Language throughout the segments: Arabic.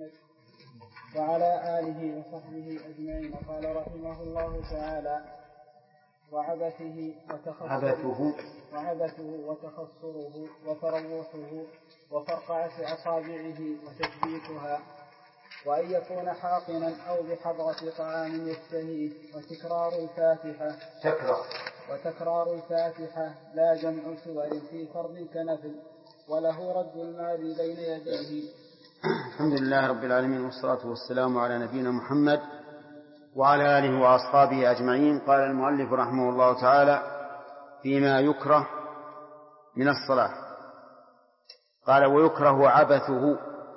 محمد وعلى آله وصحبه أجمعين. قال رحمه الله تعالى: وعبثه وتخصره وتروحه وفرقعة أصابعه وتثبيتها، وأن يكون حاقنا أو بحضرة طعام يشتهيه، وتكرار الفاتحة لا جمع سور في فرض كنفل، وله رد المال بين يديه. الحمد لله رب العالمين، والصلاة والسلام على نبينا محمد وعلى آله وأصحابه أجمعين. قال المؤلف رحمه الله تعالى: فيما يكره من الصلاة. قال: ويكره عبثه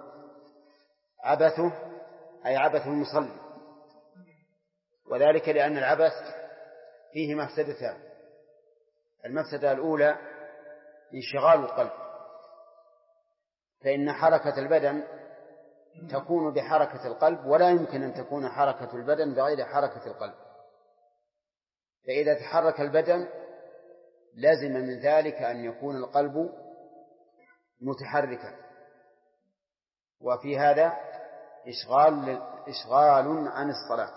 أي عبث المصلي، وذلك لأن العبث فيه مفسدتان. المفسدة الأولى انشغال القلب، فإن حركة البدن تكون بحركة القلب، ولا يمكن أن تكون حركة البدن بغير حركة القلب. فإذا تحرك البدن لازم من ذلك أن يكون القلب متحركا، وفي هذا إشغال عن الصلاة.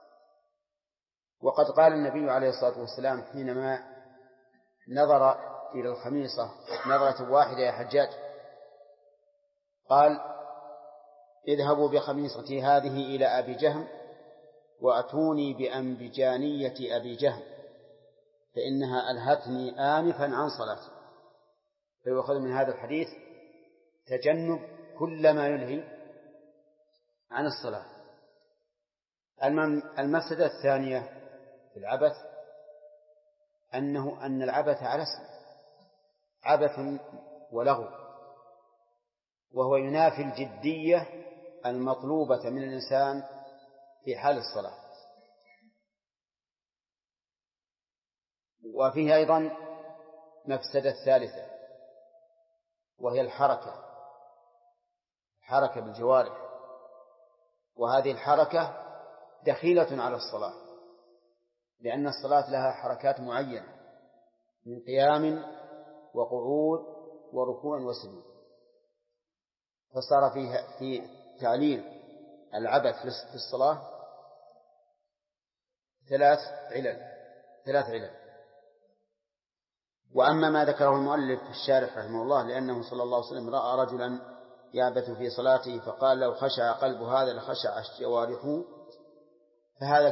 وقد قال النبي عليه الصلاة والسلام حينما نظر إلى الخميصة نظرة واحدة: يا حجاج، قال: اذهبوا بخميصتي هذه إلى أبي جهم وأتوني بأنبجانية أبي جهم فإنها ألهتني آنفا عن صلاتي. فيؤخذ من هذا الحديث تجنب كل ما يلهي عن الصلاة. المفسدة الثانية في العبث أن العبث على اسم عبث ولغو، وهو ينافي الجدية المطلوبة من الإنسان في حال الصلاة. وفيه أيضا مفسدة ثالثة، وهي الحركة بالجوارح، وهذه الحركة دخيلة على الصلاة، لأن الصلاة لها حركات معينة من قيام وقعود وركوع وسجود. فصار في تعليل العبث في الصلاة ثلاث علل. وأما ما ذكره المؤلف في الشارح رحمه الله، لأنه صلى الله عليه وسلم رأى رجلا يعبث في صلاته فقال: لو خشع قلب هذا لخشع جوارحه، فهذا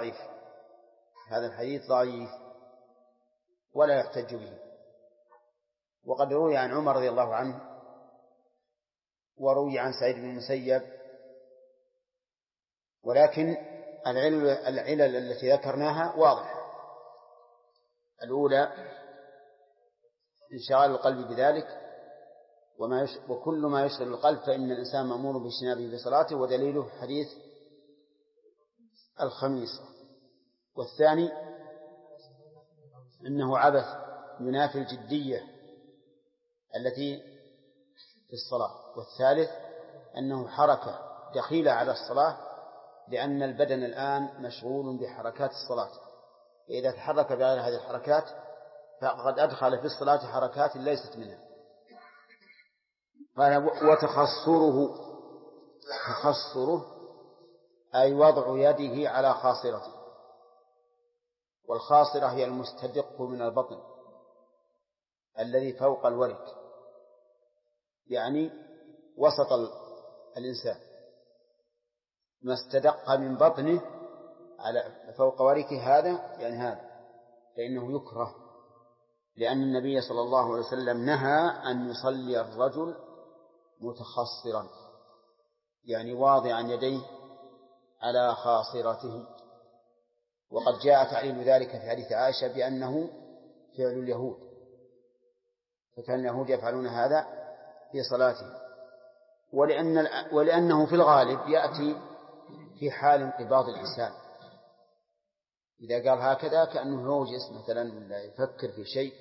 الحديث ضعيف ولا يحتج به. وقد روي عن عمر رضي الله عنه، وروي عن سعيد بن المسيب، ولكن العلل التي ذكرناها واضحة. الأولى انشغال القلب بذلك، وكل ما يشغل القلب فإن الإنسان مأمور باجتنابه بصلاته، ودليله حديث الخميصة. والثاني أنه عبث ينافي الجدية التي في الصلاة. والثالث أنه حركة دخيلة على الصلاة، لأن البدن الآن مشغول بحركات الصلاة، فإذا تحرك بغير هذه الحركات فقد أدخل في الصلاة حركات ليست منها. قال: تخصره أي وضع يده على خاصرته، والخاصرة هي المستدق من البطن الذي فوق الورك، يعني وسط الإنسان، ما استدق من بطنه على فوق وركه هذا، يعني هذا، فإنه يكره، لأن النبي صلى الله عليه وسلم نهى أن يصلي الرجل متخصرا، يعني واضعا يديه على خاصرته. وقد جاء تعليل ذلك في حديث عائشة بأنه فعل اليهود، فكان اليهود يفعلون هذا في صلاتهم، ولأنه في الغالب يأتي في حال انقباض الإنسان، إذا قال هكذا كأنه يوجس مثلا لا يفكر في شيء،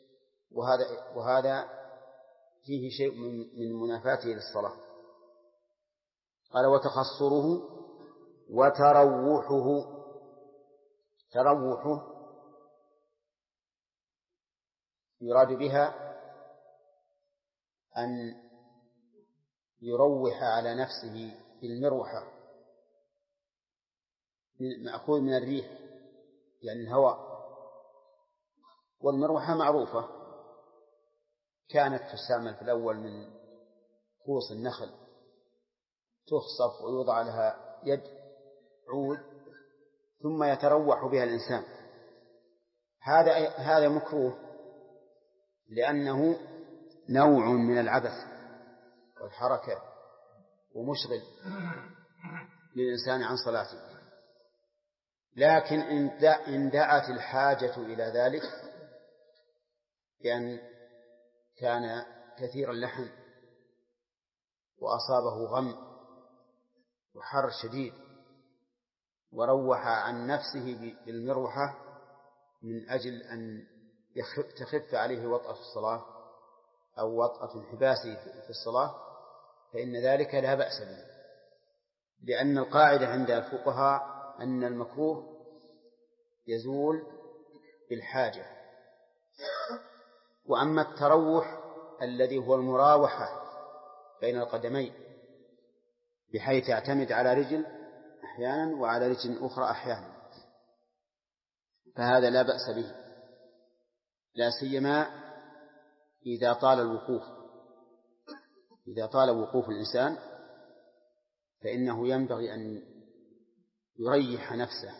وهذا فيه شيء من منافاته للصلاة. قال: وتخصره وتروحه. تروحه يراد بها أن يروح على نفسه بالمروحة مأخوذ من الريح يعني الهواء، والمروحة معروفة كانت تستعمل في الأول من قوس النخل، تخصف ويوضع لها يد عود ثم يتروح بها الإنسان. هذا مكروه لأنه نوع من العبث والحركة ومشغل للإنسان عن صلاته. لكن إن دعت الحاجة إلى ذلك، بأن كان كثير اللحم وأصابه غم وحر شديد وروح عن نفسه بالمروحة من أجل أن تخف عليه وطأة في الصلاة أو وطأة انحباسه في الصلاة، فإن ذلك لا بأس به، لأن القاعدة عند الفقهاء أن المكروه يزول بالحاجة. وأما التروح الذي هو المراوحة بين القدمين بحيث يعتمد على رجل أحيانا وعلى رجل أخرى أحيانا، فهذا لا بأس به، لا سيما إذا طال الوقوف. إذا طال وقوف الإنسان فإنه ينبغي أن يريح نفسه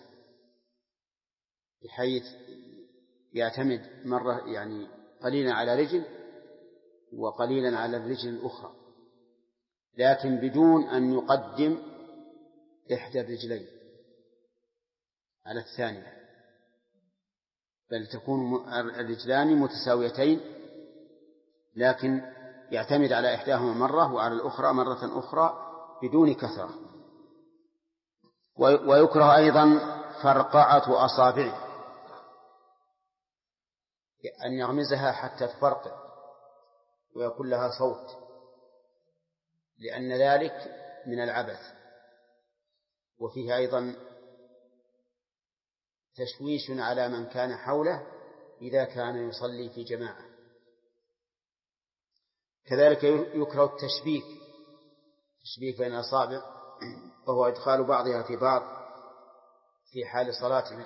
بحيث يعتمد مرة يعني قليلا على رجل وقليلا على الرجل الأخرى، لكن بدون أن يقدم إحدى الرجلين على الثانية، بل تكون الرجلان متساويتين، لكن يعتمد على إحداهما مرة وعلى الأخرى مرة أخرى بدون كثرة. ويكره أيضا فرقعة أصابعه، أن يغمزها حتى تفرقع ويكون لها صوت، لأن ذلك من العبث، وفيه أيضا تشويش على من كان حوله إذا كان يصلي في جماعة. كذلك يكره التشبيك بين الأصابع، وهو إدخال بعضها في بعض في حال صلاته،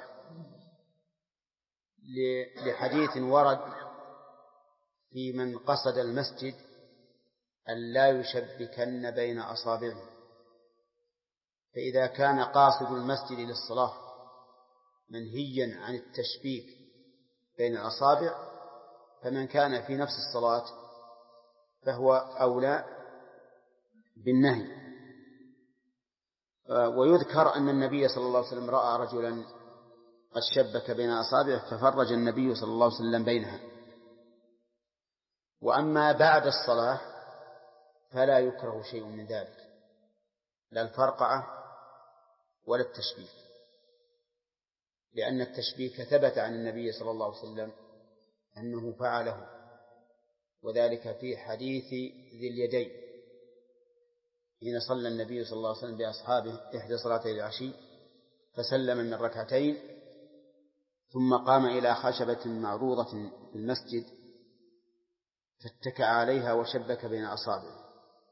لحديث ورد في من قصد المسجد أن لا يشبكن بين أصابعه. فإذا كان قاصد المسجد للصلاة منهيا عن التشبيك بين الأصابع، فمن كان في نفس الصلاة فهو أولى بالنهي. ويذكر أن النبي صلى الله عليه وسلم رأى رجلا قد شبك بين أصابعه ففرج النبي صلى الله عليه وسلم بينها. وأما بعد الصلاة فلا يكره شيء من ذلك، لا الفرقعة ولا التشبيك، لأن التشبيك ثبت عن النبي صلى الله عليه وسلم أنه فعله، وذلك في حديث ذي اليدين حين صلى النبي صلى الله عليه وسلم بأصحابه إحدى صلاتي العشي فسلم من ركعتين ثم قام إلى خشبة معروضة في المسجد فاتكأ عليها وشبك بين أصابعه.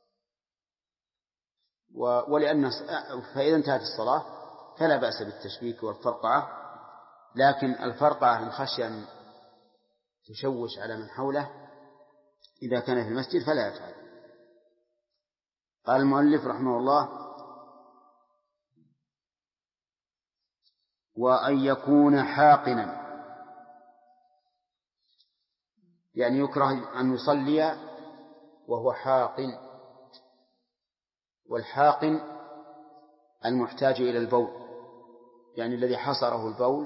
فإذا انتهت الصلاة فلا بأس بالتشبيك والفرقعة، لكن الفرقعة إن خشي أن تشوش على من حوله إذا كان في المسجد فلا يفعل. قال المؤلف رحمه الله: وأن يكون حاقنا، يعني يكره أن يصلي وهو حاقن، والحاقن المحتاج إلى البول، يعني الذي حصره البول،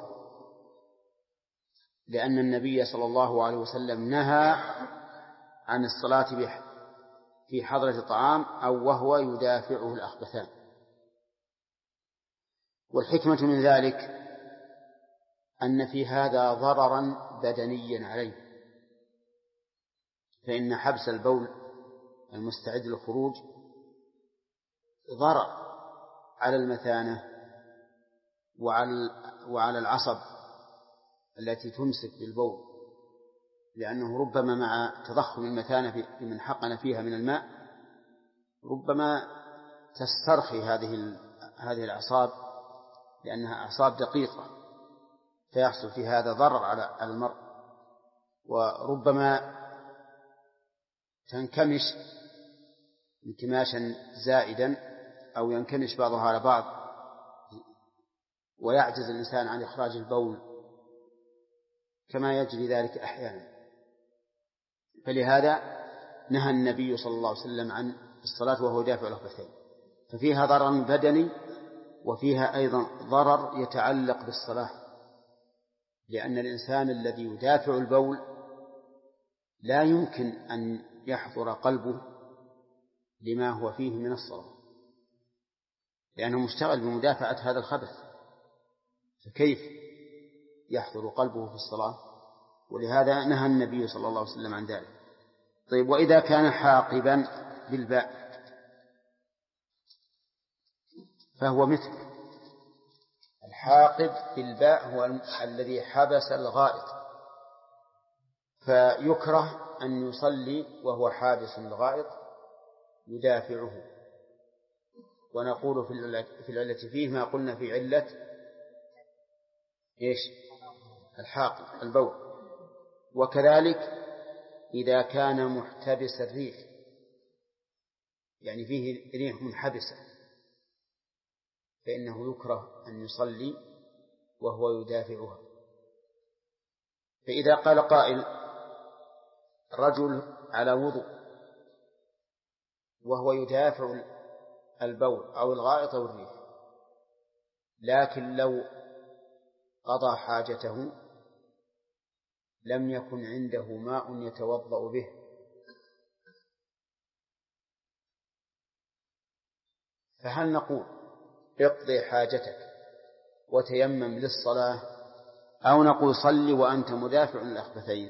لأن النبي صلى الله عليه وسلم نهى عن الصلاة في حضرة الطعام أو وهو يدافعه الأخبثان. والحكمة من ذلك أن في هذا ضررا بدنيا عليه، فإن حبس البول المستعد للخروج ضرر على المثانة وعلى العصب التي تمسك بالبول، لأنه ربما مع تضخم المثانة بمن حقن فيها من الماء ربما تسترخي هذه الأعصاب لأنها أعصاب دقيقة، فيحصل في هذا ضرر على المرء، وربما تنكمش انكماشا زائدا أو ينكمش بعضها على بعض ويعجز الإنسان عن إخراج البول كما يجري ذلك أحيانا. فلهذا نهى النبي صلى الله عليه وسلم عن الصلاة وهو يدافع الركبتين، ففيها ضرر بدني وفيها أيضا ضرر يتعلق بالصلاة، لأن الإنسان الذي يدافع البول لا يمكن أن يحضر قلبه لما هو فيه من الصلاة، لأنه مشتغل بمدافعة هذا الخبث، فكيف يحضر قلبه في الصلاة؟ ولهذا نهى النبي صلى الله عليه وسلم عن ذلك. طيب، وإذا كان حاقبا بالباء فهو مثل الحاقب بالباء، هو الذي حبس الغائط، فيكره أن يصلي وهو حابس الغائط يدافعه. ونقول في العلة فيه ما قلنا في علة إيش؟ الحاقب البول. وكذلك إذا كان محتبس الريح، يعني فيه ريح منحبسة، فإنه يكره أن يصلي وهو يدافعها. فإذا قال قائل: رجل على وضوء وهو يدافع البول أو الغائط أو الريح، لكن لو قضى حاجته لم يكن عنده ماء يتوضأ به، فهل نقول اقضي حاجتك وتيمم للصلاة، أو نقول صل وأنت مدافع الأخبثين؟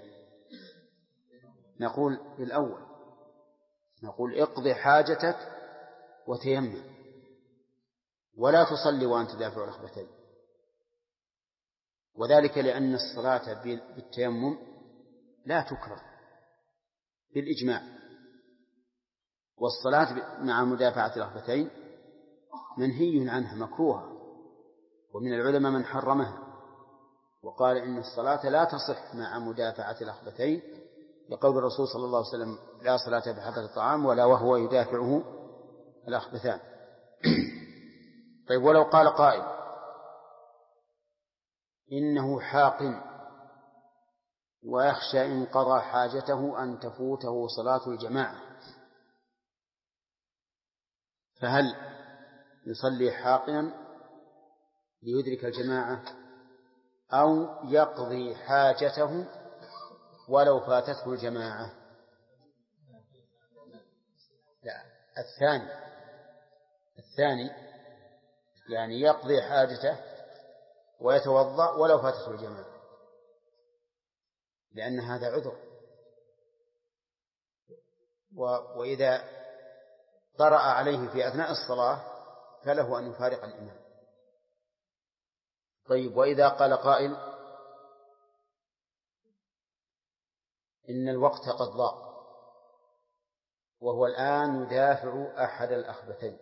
نقول بالأول، نقول اقضي حاجتك وتيمم، ولا تصلي وأنت دافع الأخبثين، وذلك لأن الصلاة بالتيمم لا تكره بالإجماع، والصلاة مع مدافعة الأخبثين منهي عنها مكروهة، ومن العلماء من حرمها وقال إن الصلاة لا تصح مع مدافعة الأخبثين، لقول الرسول صلى الله عليه وسلم: لا صلاة بحضرة الطعام ولا وهو يدافعه الأخبثان. طيب، ولو قال قائل: إنه حاق ويخشى إن قضى حاجته أن تفوته صلاة الجماعة، فهل يصلي حاقنا ليدرك الجماعة، أو يقضي حاجته ولو فاتته الجماعة؟ لا، الثاني يعني يقضي حاجته ويتوضأ ولو فاتته الجماعة، لأن هذا عذر، وإذا طرأ عليه في أثناء الصلاة فله أن يفارق الإمام. طيب، وإذا قال قائل: إن الوقت قد ضاق وهو الآن يدافع أحد الأخبثين،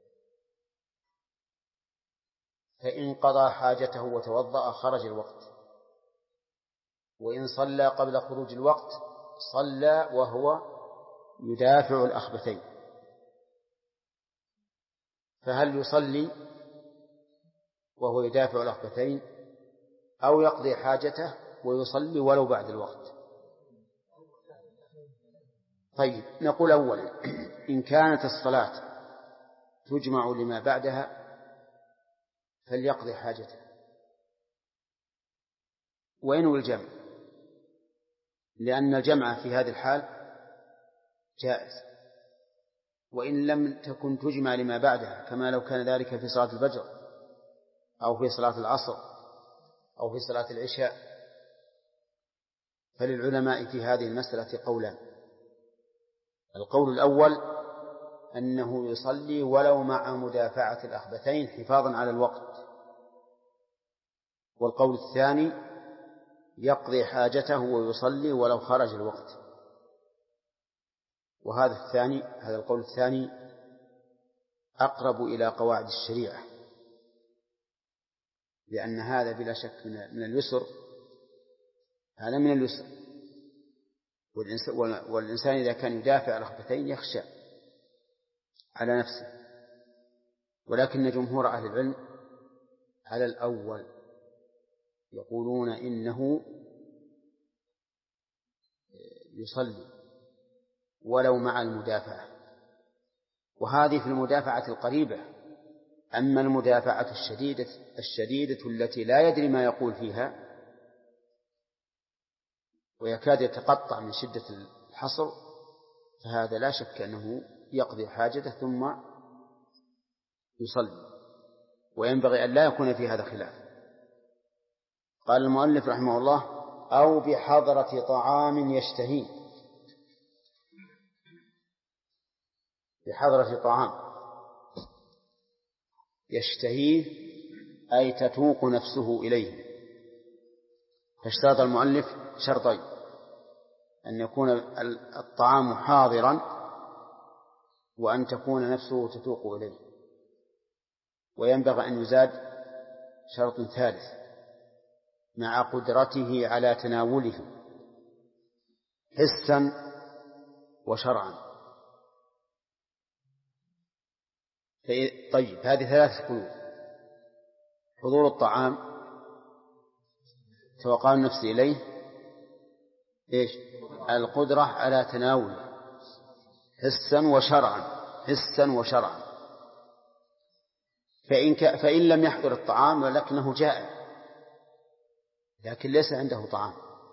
فإن قضى حاجته وتوضأ خرج الوقت، وإن صلى قبل خروج الوقت صلى وهو يدافع الأخبثين، فهل يصلي وهو يدافع الأخبثين، أو يقضي حاجته ويصلي ولو بعد الوقت؟ طيب، نقول أولا: إن كانت الصلاة تجمع لما بعدها فليقضي حاجته وينوي الجمع، لأن الجمع في هذه الحال جائز، وإن لم تكن تجمع لما بعدها، كما لو كان ذلك في صلاة الفجر أو في صلاة العصر أو في صلاة العشاء. فللعلماء في هذه المسألة قولان: القول الأول أنه يصلي ولو مع مدافعة الأخبثين حفاظا على الوقت، والقول الثاني يقضي حاجته ويصلي ولو خرج الوقت. وهذا القول الثاني أقرب إلى قواعد الشريعة، لأن هذا بلا شك من اليسر، هذا من اليسر. والإنسان إذا كان يدافع الخبثين يخشى على نفسه. ولكن جمهور أهل العلم على الأول، يقولون إنه يصلي ولو مع المدافعة، وهذه في المدافعة القريبة. أما المدافعة الشديدة التي لا يدري ما يقول فيها ويكاد يتقطع من شدة الحصر، فهذا لا شك أنه يقضي حاجته ثم يصلي، وينبغي أن لا يكون في هذا خلاف. قال المؤلف رحمه الله: أو بحضرة طعام يشتهيه. بحضرة طعام يشتهيه أي تتوق نفسه إليه. فاشترط المؤلف شرطين: أن يكون الطعام حاضرا، وأن تكون نفسه تتوق إليه. وينبغي أن يزاد شرط ثالث: مع قدرته على تناوله حسا وشرعا. طيب، هذه ثلاثة قيود: حضور الطعام، توقع النفس إليه، القدرة على تناوله حسا وشرعا. فإن لم يحضر الطعام ولكنه جائع لكن ليس عنده طعام،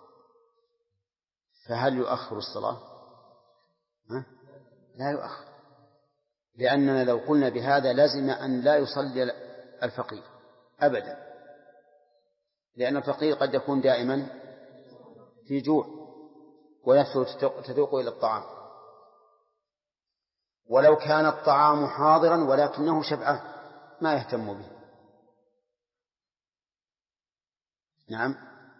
فهل يؤخر الصلاة؟ لا يؤخر، لأننا لو قلنا بهذا لازم أن لا يصلي الفقير أبدا، لأن الفقير قد يكون دائما في جوع ونفسه تذوق إلى الطعام. ولو كان الطعام حاضرا ولكنه شبعان ما يهتم به، نعم،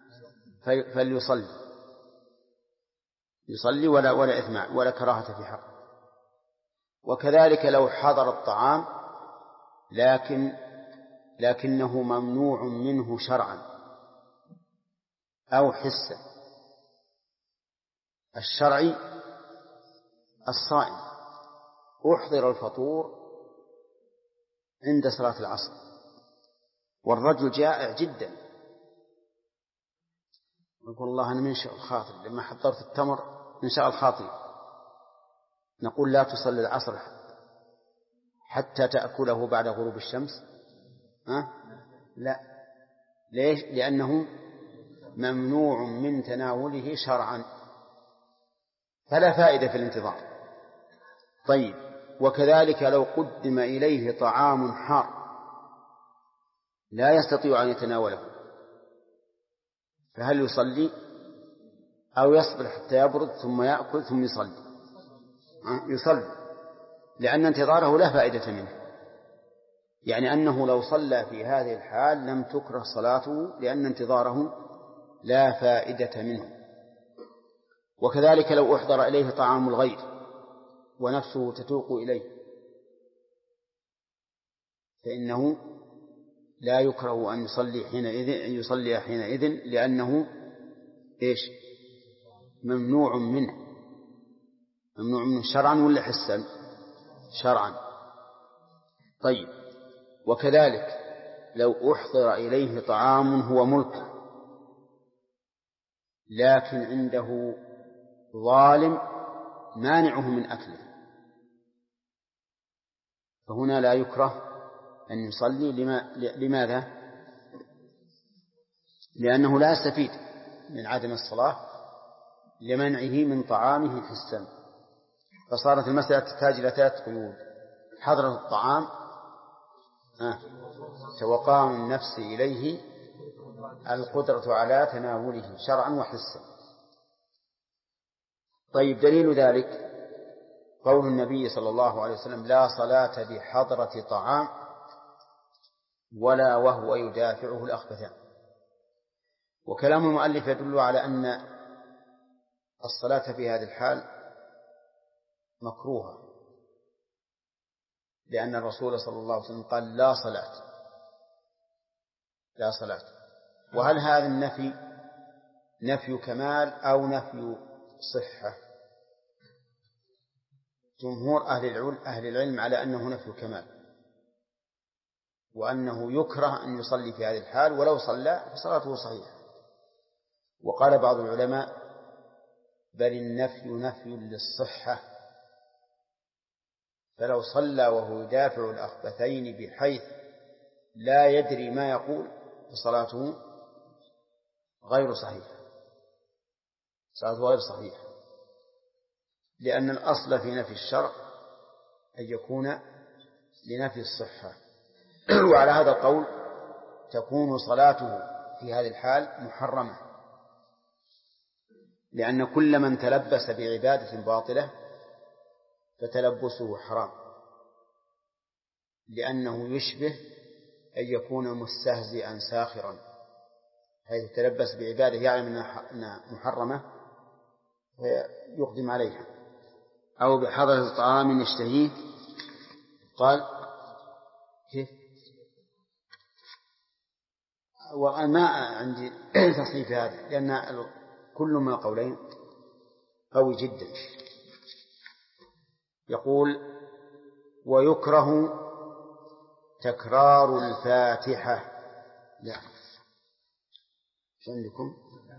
يصلي ولا إثم ولا كراهة في حق. وكذلك لو حضر الطعام لكنه ممنوع منه شرعا أو حسا. الشرعي الصائم أحضر الفطور عند صلاة العصر والرجل جائع جدا، يقول: الله أنا من شاء الخاطر لما حضرت التمر من شاء الخاطر. نقول: لا تصلي العصر حتى تأكله بعد غروب الشمس. لا. ليش؟ لأنه ممنوع من تناوله شرعا، فلا فائدة في الانتظار. طيب، وكذلك لو قدم إليه طعام حار لا يستطيع أن يتناوله، فهل يصلي أو يصبر حتى يبرد ثم يأكل ثم يصلي؟ يصلي، لأن انتظاره لا فائدة منه، يعني أنه لو صلى في هذه الحال لم تكره صلاته لأن انتظاره لا فائدة منه. وكذلك لو أحضر إليه طعام الغير ونفسه تتوق إليه فإنه لا يكره أن يصلي حينئذ لأنه ممنوع منه شرعا ولا حسا؟ شرعا. طيب، وكذلك لو أحضر إليه طعام هو ملكه لكن عنده ظالم مانعه من أكله، فهنا لا يكره أن يصلي. لماذا؟ لأنه لا يستفيد من عدم الصلاة لمنعه من طعامه حسا. فصارت المسألة تحتاج إلى 3 قيود: حضرة الطعام، توقع النفس إليه، القدرة على تناوله شرعا وحسا. طيب، دليل ذلك قول النبي صلى الله عليه وسلم: لا صلاة بحضرة طعام ولا وهو يدافعه الأخبثان. وكلام المؤلف يدل على أن الصلاة في هذه الحال مكروهة، لأن الرسول صلى الله عليه وسلم قال لا صلاة، لا صلاة. وهل هذا النفي نفي كمال أو نفي صحة؟ جمهور أهل العلم على أنه نفي كمال، وأنه يكره أن يصلي في هذه الحال، ولو صلى فصلاته صحيحة. وقال بعض العلماء بل النفي نفي للصحة، فلو صلى وهو يدافع الأخبثين بحيث لا يدري ما يقول فصلاته غير صحيحة، صلاته غير صحيحة، لأن الأصل في نفي الشرع أن يكون لنفي الصحة. وعلى هذا القول تكون صلاته في هذه الحال محرمة، لأن كل من تلبس بعبادة باطلة فتلبسه حرام، لأنه يشبه أن يكون مستهزئا ساخرا، حيث تلبس بعبادة يعلم أنها محرمة فيقدم عليها. أو بحضرة طعام يشتهيه، قال كيف؟ وما عندي تصنيف هذا، لأن كل من القولين قوي جدا. يقول ويكره تكرار الفاتحة. لا، شو عندكم؟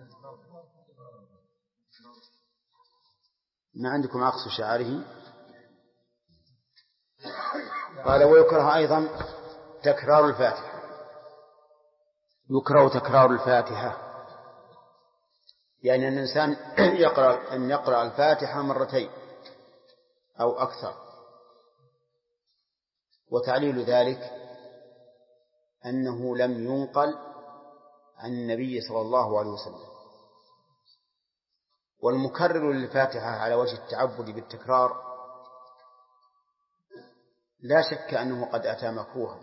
ما عندكم عكس شعاره؟ قال ويكره أيضا تكرار الفاتحة. يكره تكرار الفاتحة يعني أن الإنسان يقرأ الفاتحة مرتين أو أكثر. وتعليل ذلك أنه لم ينقل عن النبي صلى الله عليه وسلم. والمكرر للفاتحة على وجه التعبد بالتكرار لا شك أنه قد أتى مكروها،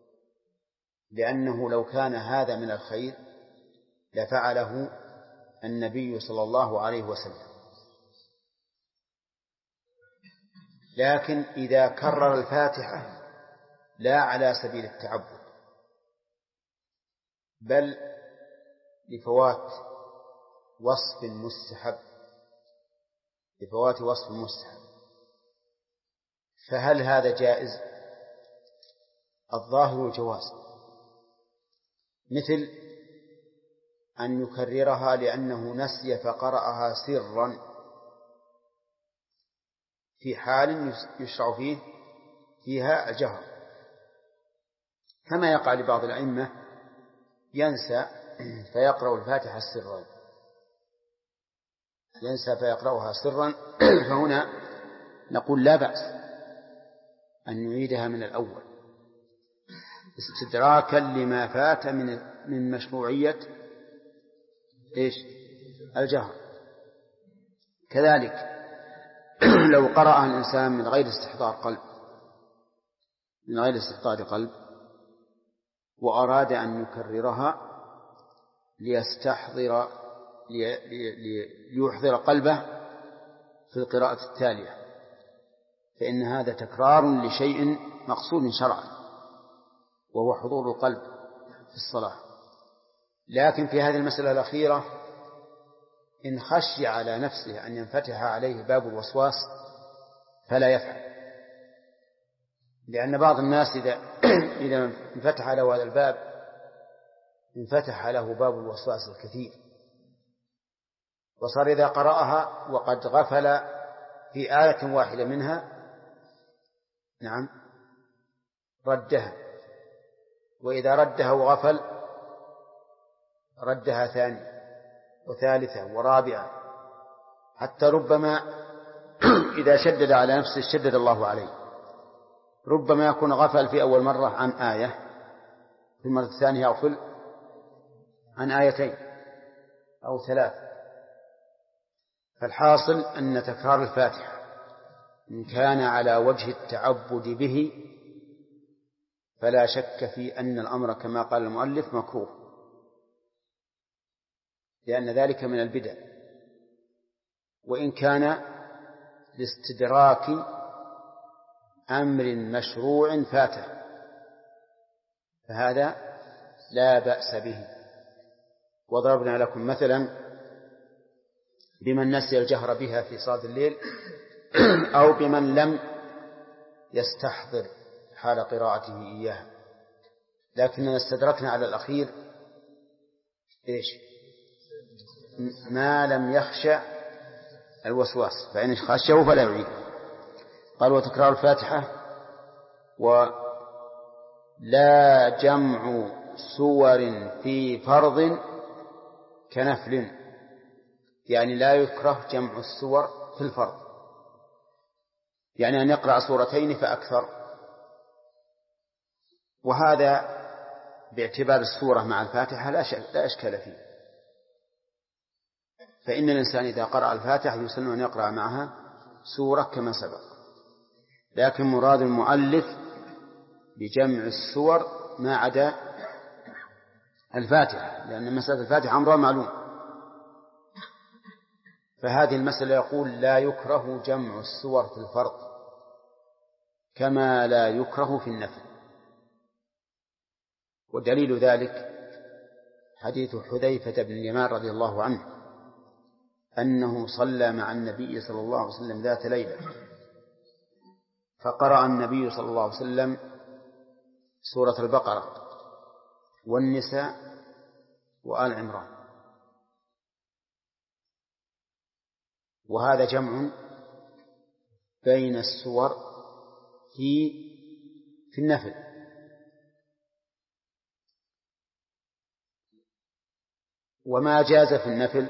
لأنه لو كان هذا من الخير لفعله النبي صلى الله عليه وسلم. لكن إذا كرر الفاتحة لا على سبيل التعبد، بل لفوات وصف مستحب، لفوات وصف مستحب، فهل هذا جائز؟ الظاهر الجواز، مثل أن يكررها لأنه نسي فقرأها سرا في حال يشرع فيها الجهر، كما يقع لبعض الأئمة ينسى فيقرأ الفاتحة سرا، ينسى فيقرأها سرا، فهنا نقول لا بأس أن نعيدها من الأول استدراكا لما فات من مشروعية الجهر. كذلك لو قرأها الإنسان من غير استحضار قلب وأراد أن يكررها ليحضر قلبه في القراءة التالية، فإن هذا تكرار لشيء مقصود شرعا وهو حضور القلب في الصلاة. لكن في هذه المسألة الأخيرة إن خشي على نفسه أن ينفتح عليه باب الوسواس فلا يفعل، لأن بعض الناس إذا انفتح له هذا الباب انفتح له باب الوسواس الكثير، وصار إذا قرأها وقد غفل في آية واحدة منها ردها، وإذا ردها وغفل ردها ثانية وثالثة ورابعة، حتى ربما إذا شدد على نفسه شدد الله عليه. ربما يكون غفل في أول مرة عن آية، في المرة الثانية يغفل عن آيتين أو ثلاث. فالحاصل أن تكرار الفاتحة إن كان على وجه التعبد به فلا شك في أن الأمر كما قال المؤلف مكروه، لأن ذلك من البدع. وإن كان لاستدراك أمر مشروع فاته فهذا لا بأس به. وضربنا لكم مثلا بمن نسي الجهر بها في صلاة الليل أو بمن لم يستحضر حال قراءته إياها، لكننا استدركنا على الأخير إيش؟ ما لم يخشى الوسواس، فإن خشيه فلا يعيد. قال وتكرار الفاتحة ولا جمع سور في فرض كنفل، يعني لا يكره جمع السور في الفرض، يعني أن يقرأ سورتين فأكثر، وهذا باعتبار السورة مع الفاتحة لا إشكال فيه، فإن الإنسان إذا قرأ الفاتحة يسن أن يقرأ معها سورة كما سبق، لكن مراد المؤلف بجمع السور ما عدا الفاتحة، لأن مسألة الفاتحة أمر معلوم. فهذه المسألة يقول لا يكره جمع السور في الفرض كما لا يكره في النفل. ودليل ذلك حديث حذيفة بن اليمان رضي الله عنه أنه صلى مع النبي صلى الله عليه وسلم ذات ليلة، فقرأ النبي صلى الله عليه وسلم سورة البقرة والنساء وآل عمران، وهذا جمع بين السور في النفل. وما جاز في النفل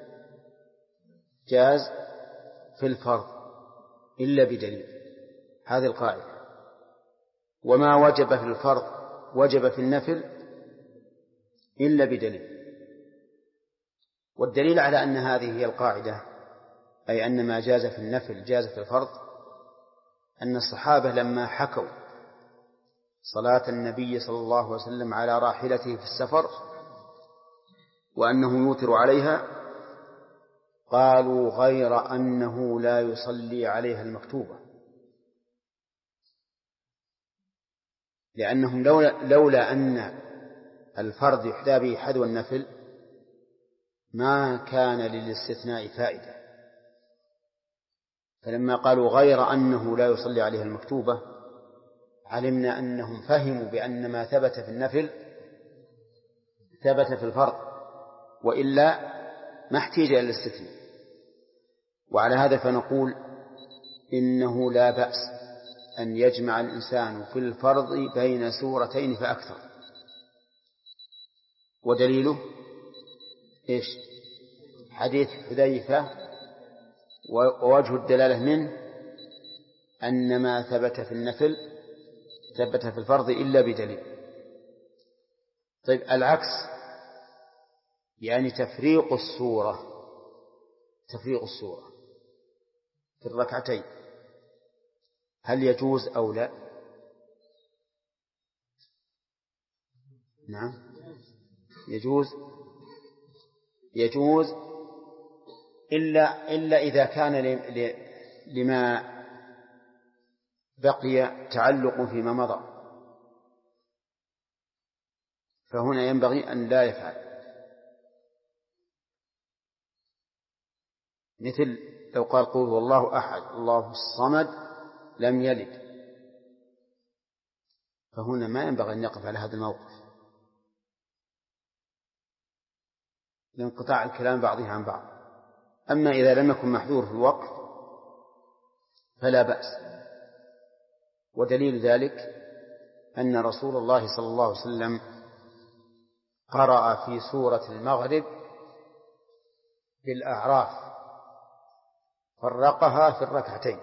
جاز في الفرض إلا بدليل، هذه القاعدة. وما وجب في الفرض وجب في النفل إلا بدليل. والدليل على أن هذه هي القاعدة، أي أن ما جاز في النفل جاز في الفرض، أن الصحابة لما حكوا صلاة النبي صلى الله عليه وسلم على راحلته في السفر وأنه يوتر عليها قالوا غير أنه لا يصلي عليها المكتوبة، لأنهم لولا أن الفرض يحدى به حذو النفل ما كان للاستثناء فائدة، فلما قالوا غير أنه لا يصلي عليها المكتوبة علمنا أنهم فهموا بأن ما ثبت في النفل ثبت في الفرض، وإلا ما احتاج إلى الاستثناء. وعلى هذا فنقول إنه لا بأس أن يجمع الإنسان في الفرض بين سورتين فأكثر. ودليله إيش؟ حديث حذيفة، ووجه الدلالة منه أن ما ثبت في النفل ثبت في الفرض إلا بدليل. طيب العكس، يعني تفريق السورة في الركعتين هل يجوز أو لا؟ نعم يجوز إلا إذا كان لما بقي تعلق فيما مضى، فهنا ينبغي أن لا يفعل. مثل لو قال قل هو الله أحد الله الصمد لم يلد، فهنا ما ينبغي أن يقف على هذا الموقف لانقطاع الكلام بعضه عن بعض. أما إذا لم يكن محذور في الوقف فلا بأس. ودليل ذلك أن رسول الله صلى الله عليه وسلم قرأ في سورة المغرب بالأعراف فرقها في الركعتين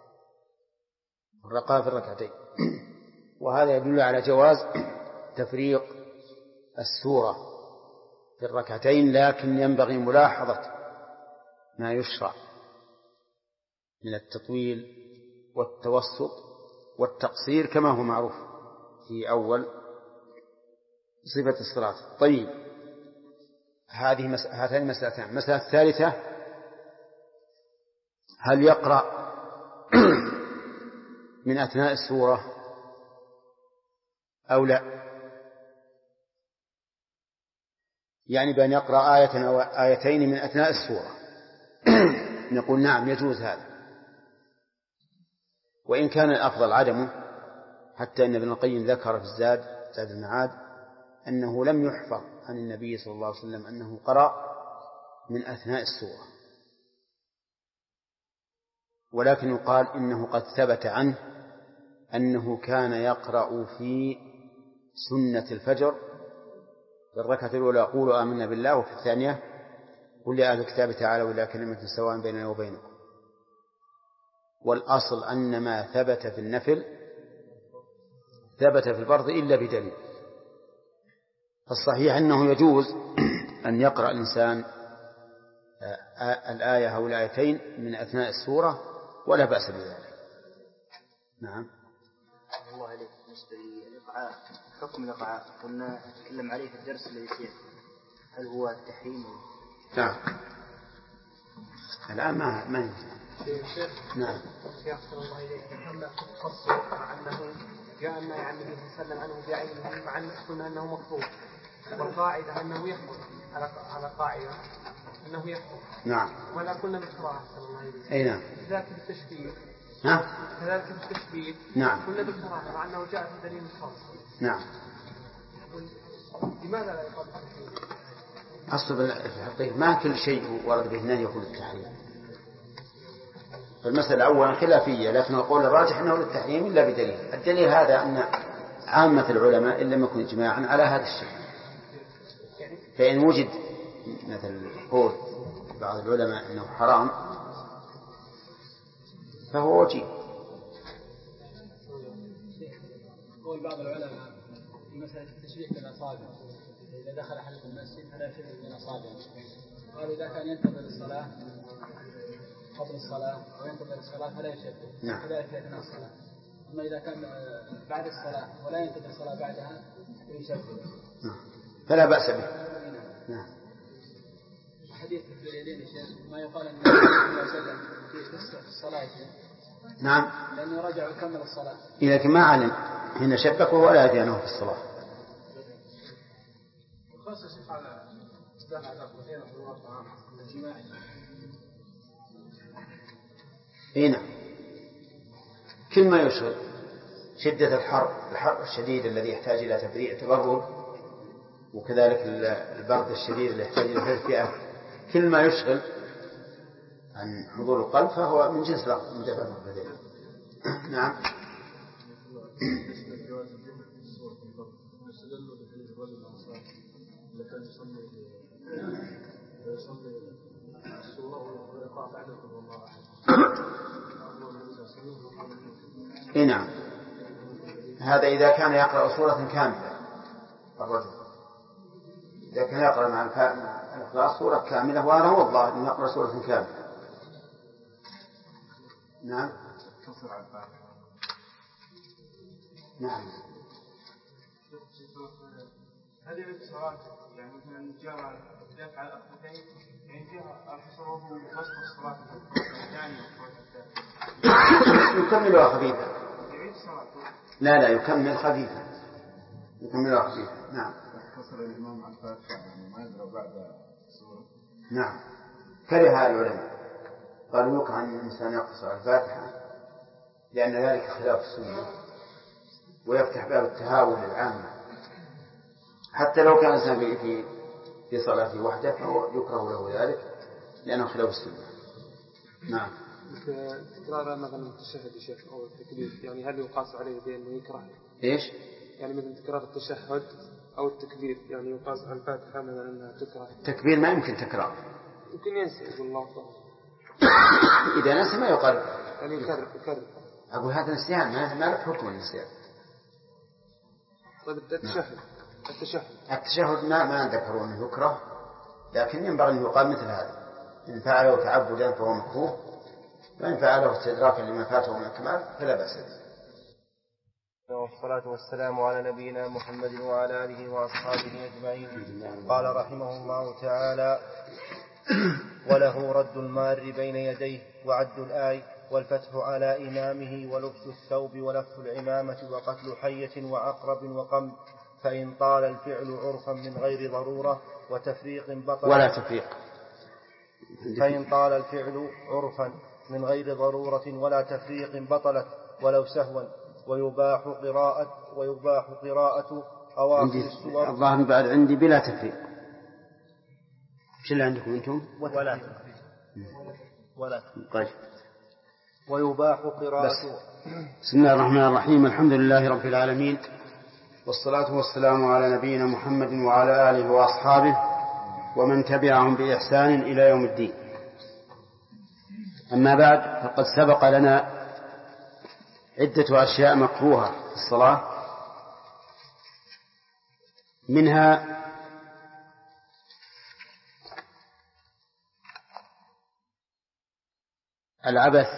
وهذا يدل على جواز تفريق السورة في الركعتين، لكن ينبغي ملاحظة ما يشرع من التطويل والتوسط والتقصير كما هو معروف في أول صفة الصلاة. طيب هاتين مسألتان. المسألة الثالثة هل يقرأ من أثناء السورة أو لا؟ يعني بأن يقرأ آية أو آيتين من أثناء السورة. نقول نعم يجوز هذا، وإن كان الأفضل عدمه، حتى أن ابن القيم ذكر في زاد المعاد أنه لم يحفظ عن النبي صلى الله عليه وسلم أنه قرأ من أثناء السورة، ولكن يقال إنه قد ثبت عنه أنه كان يقرأ في سنة الفجر في الركعة الأولى قولوا آمنا بالله، وفي الثانية قل يا أهل الكتاب تعالوا إلى كلمة سواء بيننا وبينكم. والأصل أن ما ثبت في النفل ثبت في الفرض إلا بدليل. فالصحيح أنه يجوز أن يقرأ الإنسان الآية أو الآيتين من أثناء السورة ولا بأس بذلك. نعم. الله عليك. بالنسبة للإقعاء، حكم الإقعاء كنا نتكلم عليه في الدرس الذي سيأتي، هل هو التحريم؟ نعم. الآن ما ينفع. نعم. شيخ الله إليك، هل تخص مع أنه جاء النهي عن النبي صلى الله عليه وسلم عنه بعينه، مع أن قلنا أنه مكروه، والقاعدة أنه يحكم على قاعدة أنه يحكم. نعم. ولا قلنا بالكراهة صلى الله عليه وسلم. أي نعم. كذلك بالتشبيه. نعم. كذلك بالتشبيه. نعم. قلنا بالكراهة مع أنه جاء في دليل خاص. نعم. لماذا لا يقال بالتحريم؟ أصل الحقيقة ما كل شيء ورد به النهي يكون للتحريم. فالمسألة أولا خلافية، لكن القول الراجح أنه للتحريم إلا بدليل. الدليل هذا أن عامة العلماء إن لم يكن إجماعا على هذا الشيء. فإن وجد مثل قول بعض العلماء أنه حرام فهو وجيه. قول بعض العلماء في مسألة التشبيه بالأصابع، إذا دخل أحدكم المسجد فلا يشبه بين أصابعه. قالوا إذا كان ينتظر الصلاة قبل الصلاة وينتظر الصلاة فلا يشبه، كذلك في أثناء الصلاة. أما إذا كان بعد الصلاة ولا ينتظر الصلاة بعدها يشبه فلا بأس به. نعم. حديث في اليدين يا شيخ ما يقال أن لا شبه في الصلاة. نعم. لأنه رجع وكمل الصلاة. لكن ما علم حين شبك ولا يدري أنه في الصلاة. خاصة على استمع كثيرا في الواقع الجماعي. هنا كل ما يشغل شدة الحر الشديد الذي يحتاج إلى تبرد، وكذلك البرد الشديد الذي يحتاج إلى تدفئة، كل ما يشغل عن حضور القلب فهو من جنس مدافع البدن. نعم. نعم. هذا إذا كان يقرأ سورة كاملة الرجل، إذا كان يقرأ مع الإخلاص سورة كاملة، وهذا هو الظاهر أن يقرأ سورة كاملة. نعم. نعم. هذه الاتصالات يعني مثلا جاء يفعل أخذتين، يعني جاء أخسره وسط الصلاة الثانية يكملها خفيفة. لا يكمل خفيفة، يكملها خفيفة. نعم. اختصر الإمام على الفاتحة يعني ما يقرأ بعد السورة. نعم. كره العلماء قالوا يكره أن الإنسان يقتصر على الفاتحة لأن ذلك خلاف السنة ويفتح باب التهاون للعامة، حتى لو كان الإنسان في صلاته وحده فهو يكره له ذلك لأنه خلاف السنة. نعم. تكرار مثلا التشهد يا شيخ أو التكبير، يعني هل يقاس عليه بأنه يكره؟ إيش؟ يعني مثل تكرار التشهد أو التكبير، يعني يقاس على الفاتحة مثلا أنها تكره. التكبير ما يمكن تكرار، يمكن ينسى يقول الله أكبر. إذا نسي ما يقال يعني يكرر. أقول هذا نسيان ما له حكم النسيان. طيب التشهد ما ذكروا أنه يكره، لكن ينبغي أن يقال مثل هذا: إن فعله تعبدا فهو مكروه، وإن فعله استدراكا لما فاته من الكمال فلا بأس به. والصلاة والسلام على نبينا محمد وعلى آله وأصحابه أجمعين. قال رحمه الله تعالى: وله رد المار بين يديه وعد الآي والفتح على إمامه ولبس الثوب ولف العمامة وقتل حية وعقرب وقمل، فإن طال الفعل عرفا من غير ضرورة وتفريق بطل ولا تفريق. فإن طال الفعل عرفا من غير ضرورة ولا تفريق بطلت ولو سهوا، ويباح قراءة أواخر السور. الظاهر بعد عندي بلا تفريق. ايش اللي عندكم انتم؟ ولا طيب. ويباح قراءة. بسم الله الرحمن الرحيم. الحمد لله رب العالمين، والصلاة والسلام على نبينا محمد وعلى آله وأصحابه ومن تبعهم بإحسان إلى يوم الدين. أما بعد، فقد سبق لنا عدة أشياء مكروهة في الصلاة، منها العبث.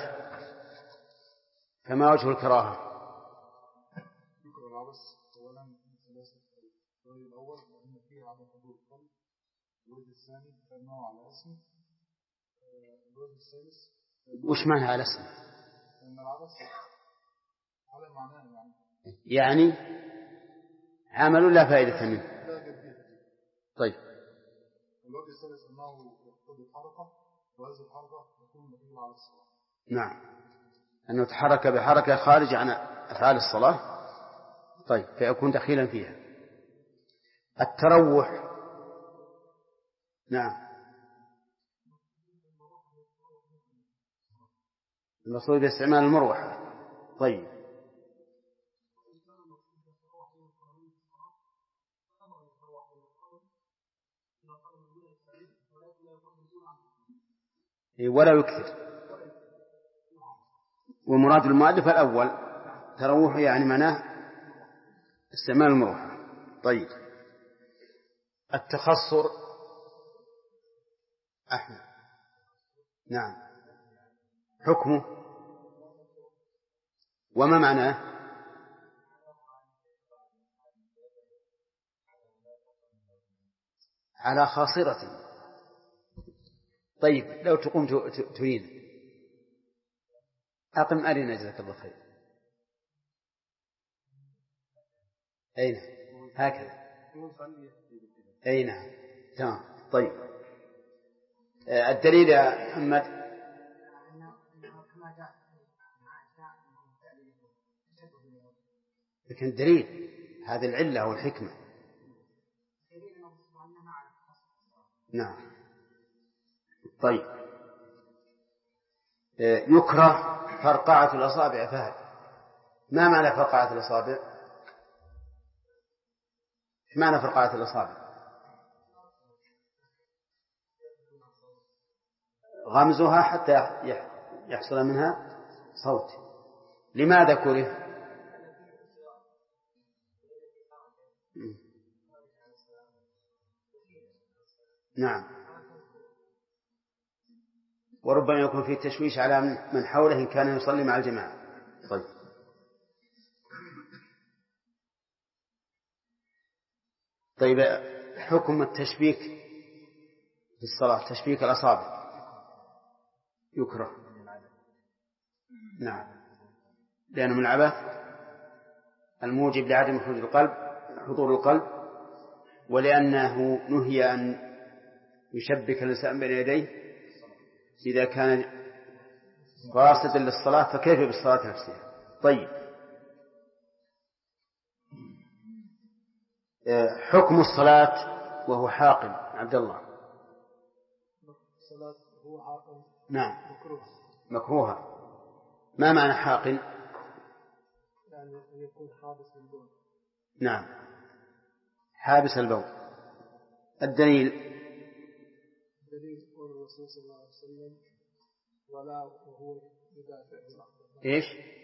فما وجه الكراهة؟ وش معنى على اسم؟ يعني عمل لا فائدة منه. طيب. الوجه الثالث أنه يقتضي الحركة، وهذه الحركة تكون مدلولة على الصلاة. نعم، أنه تحرك بحركة خارج عن أفعال الصلاة. طيب، فيكون دخيلا فيها. التروح. نعم، المقصود باستعمال المروحة. طيب. ولا يكثر. ومراد المؤلف الأول تروح، يعني معناه استعمال المروحة. طيب. التخصر. أحمد. نعم، حكمه وما معناه؟ على خاصرة. طيب، لو تقوم تريد أقم أرنا جزاك الله خير. أين هكذا؟ أين؟ تمام. طيب. الدليل يا محمد؟ لكن الدليل هذه العلة والحكمة. نعم. طيب. يكره فرقعة الأصابع. فهد، ما معنى فرقعة الأصابع؟ ايش معنى فرقعة الأصابع؟ غمزها حتى يحصل منها صوت. لماذا كره؟ نعم، وربما يكون فيه تشويش على من حوله إن كان يصلي مع الجماعة. طيب. طيب، حكم التشبيك في الصلاة، تشبيك الأصابع. يكره. نعم، لأنه من العبث الموجب لعدم حضور القلب، ولأنه نهي أن يشبك الإنسان بين يديه إذا كان قاصدا للصلاة، فكيف بالصلاة نفسها؟ طيب. حكم الصلاة وهو حاقن. عبد الله. الصلاة هو حاقن. نعم، مكروهة. ما معنى حاقن؟ يعني أن يكون حابس البول. نعم، حابس البول. الدليل قول الرسول صلى الله عليه وسلم: ولا وهو يدافع. ايش؟